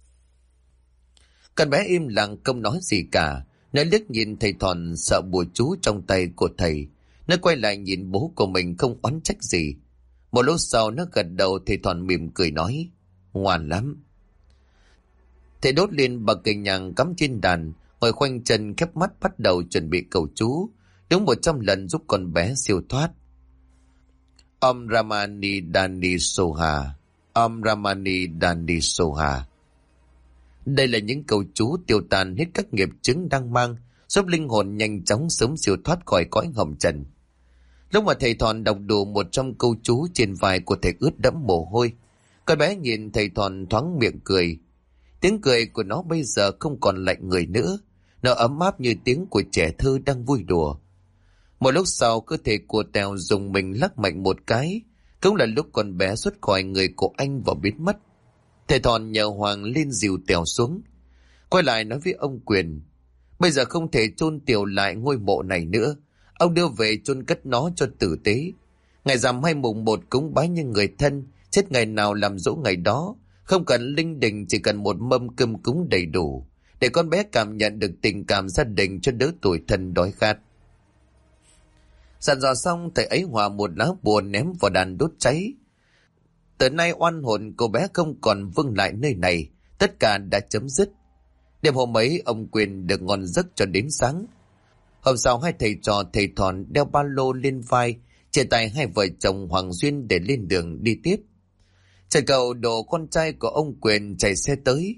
Speaker 1: Con bé im lặng không nói gì cả. Nó liếc nhìn thầy Thòn sợ bùa chú trong tay của thầy. Nó quay lại nhìn bố của mình không oán trách gì. Một lúc sau nó gật đầu. Thầy Thòn mỉm cười nói: Ngoan lắm. Thầy đốt lên bậc cây nhang cắm trên đàn, ngồi khoanh chân khép mắt bắt đầu chuẩn bị cầu chú, đúng 100 lần giúp con bé siêu thoát. Om Ramani Dani Soha, Om Ramani Dani Soha. Đây là những câu chú tiêu tan hết các nghiệp chướng đang mang, giúp linh hồn nhanh chóng sớm siêu thoát khỏi cõi hồng trần. Lúc mà thầy Thòn đọc đủ 100 câu chú, trên vai của thầy ướt đẫm mồ hôi. Con bé nhìn thầy Thòn thoáng miệng cười. Tiếng cười của nó bây giờ không còn lạnh người nữa. Nó ấm áp như tiếng của trẻ thơ đang vui đùa. Một lúc sau, cơ thể của Tèo dùng mình lắc mạnh một cái. Cũng là lúc con bé xuất khỏi người của anh và biến mất. Thầy Thòn nhờ Hoàng lên dìu Tèo xuống. Quay lại nói với ông Quyền: Bây giờ không thể chôn Tiểu lại ngôi mộ này nữa. Ông đưa về chôn cất nó cho tử tế. Ngày rằm hay mùng 1 cúng bái như người thân, chết ngày nào làm dỗ ngày đó. Không cần linh đình, chỉ cần một mâm cơm cúng đầy đủ, để con bé cảm nhận được tình cảm gia đình cho đỡ tuổi thân đói khát. Dặn dò xong, thầy ấy hòa một lá bùa ném vào đàn đốt cháy. Từ nay oan hồn cô bé không còn vương lại nơi này, tất cả đã chấm dứt. Đêm hôm ấy ông Quyền được ngon giấc cho đến sáng. Hôm sau hai thầy trò thầy Thòn đeo ba lô lên vai, chia tay hai vợ chồng Hoàng Duyên để lên đường đi tiếp. Trời cầu độ con trai của ông Quyền chạy xe tới.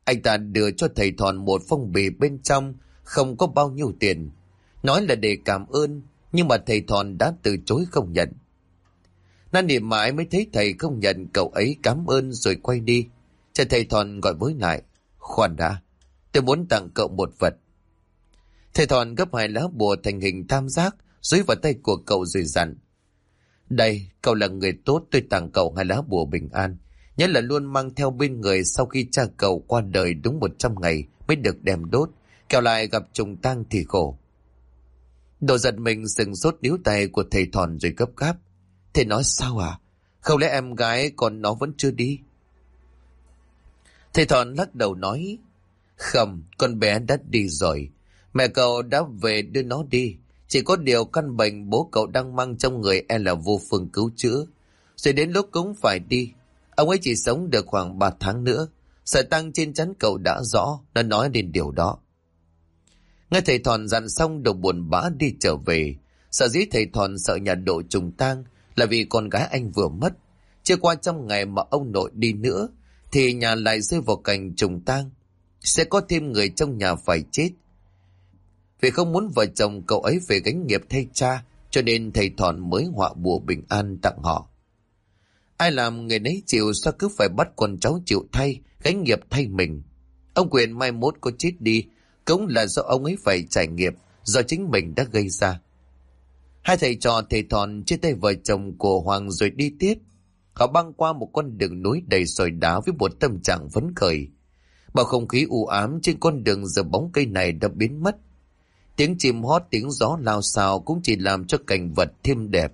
Speaker 1: Anh ta đưa cho thầy Thòn một phong bì bên trong không có bao nhiêu tiền, nói là để cảm ơn, nhưng mà thầy Thòn đã từ chối không nhận. Năn nỉ mãi mới thấy thầy không nhận, cậu ấy cảm ơn rồi quay đi. Cha thầy Thòn gọi với lại: khoan đã, tôi muốn tặng cậu một vật. Thầy Thòn gấp 2 lá bùa thành hình tam giác dưới vào tay của cậu rồi dặn: đây, cậu là người tốt, tôi tặng cậu 2 lá bùa bình an, nhớ là luôn mang theo bên người sau khi cha cậu qua đời đúng 100 ngày mới được đem đốt, kẻo lại gặp trùng tang thì khổ. Đồ giật mình sừng sốt níu tay của thầy Thòn rồi gấp gáp: thầy nói sao à? Không lẽ em gái con nó vẫn chưa đi? Thầy Thòn lắc đầu nói: không, con bé đã đi rồi. Mẹ cậu đã về đưa nó đi. Chỉ có điều căn bệnh bố cậu đang mang trong người e là vô phương cứu chữa. Rồi đến lúc cũng phải đi. Ông ấy chỉ sống được khoảng 3 tháng nữa. Sợi tang trên trán cậu đã rõ, nó nói đến điều đó. Nghe thầy Thòn dặn xong, đầu buồn bã đi trở về. Sở dĩ thầy Thòn sợ nhà Độ trùng tang là vì con gái anh vừa mất. Chưa qua trăm ngày mà ông nội đi nữa thì nhà lại rơi vào cảnh trùng tang. Sẽ có thêm người trong nhà phải chết. Vì không muốn vợ chồng cậu ấy phải gánh nghiệp thay cha, cho nên thầy Thòn mới họa bùa bình an tặng họ. Ai làm người nấy chịu, sao cứ phải bắt con cháu chịu thay, gánh nghiệp thay mình. Ông Quyền mai mốt có chết đi cũng là do ông ấy phải trải nghiệp, do chính mình đã gây ra. Hai thầy trò thầy Thòn chia tay vợ chồng của Hoàng rồi đi tiếp. Họ băng qua một con đường núi đầy sỏi đá với một tâm trạng phấn khởi. Bầu không khí u ám trên con đường giờ bóng cây này đã biến mất. Tiếng chim hót, tiếng gió lao xao cũng chỉ làm cho cảnh vật thêm đẹp.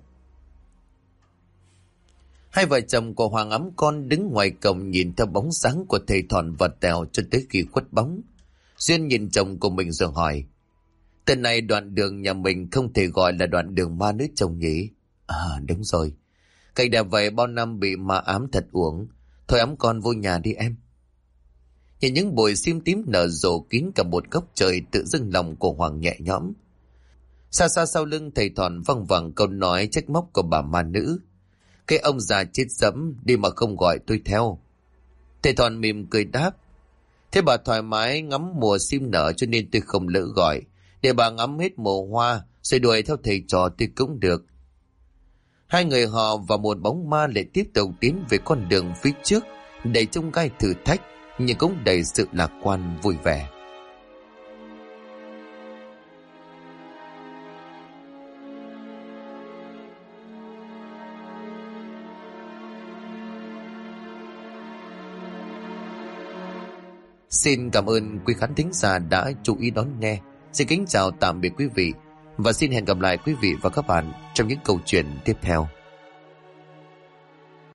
Speaker 1: Hai vợ chồng của Hoàng ẵm con đứng ngoài cổng nhìn theo bóng sáng của thầy Thòn và Tèo cho tới khi khuất bóng. Duyên nhìn chồng của mình rồi hỏi: từ này đoạn đường nhà mình không thể gọi là đoạn đường ma nữ chồng nhỉ? À đúng rồi. Cây đẹp vậy bao năm bị ma ám thật uổng. Thôi ẵm con vô nhà đi em. Nhìn những bụi sim tím nở rộ kín cả một góc trời, tự dưng lòng của Hoàng nhẹ nhõm. Xa xa sau lưng thầy Thòn văng vẳng câu nói trách móc của bà ma nữ: cái ông già chết dẫm đi mà không gọi tôi theo. Thầy Thòn mỉm cười đáp: thế bà thoải mái ngắm mùa sim nở cho nên tôi không lỡ gọi. Để bà ngắm hết mùa hoa rồi đuổi theo thầy trò tôi cũng được. Hai người họ và một bóng ma lại tiếp tục tiến về con đường phía trước, đầy chông gai thử thách nhưng cũng đầy sự lạc quan vui vẻ. Xin cảm ơn quý khán thính giả đã chú ý đón nghe. Xin kính chào tạm biệt quý vị và xin hẹn gặp lại quý vị và các bạn trong những câu chuyện tiếp theo.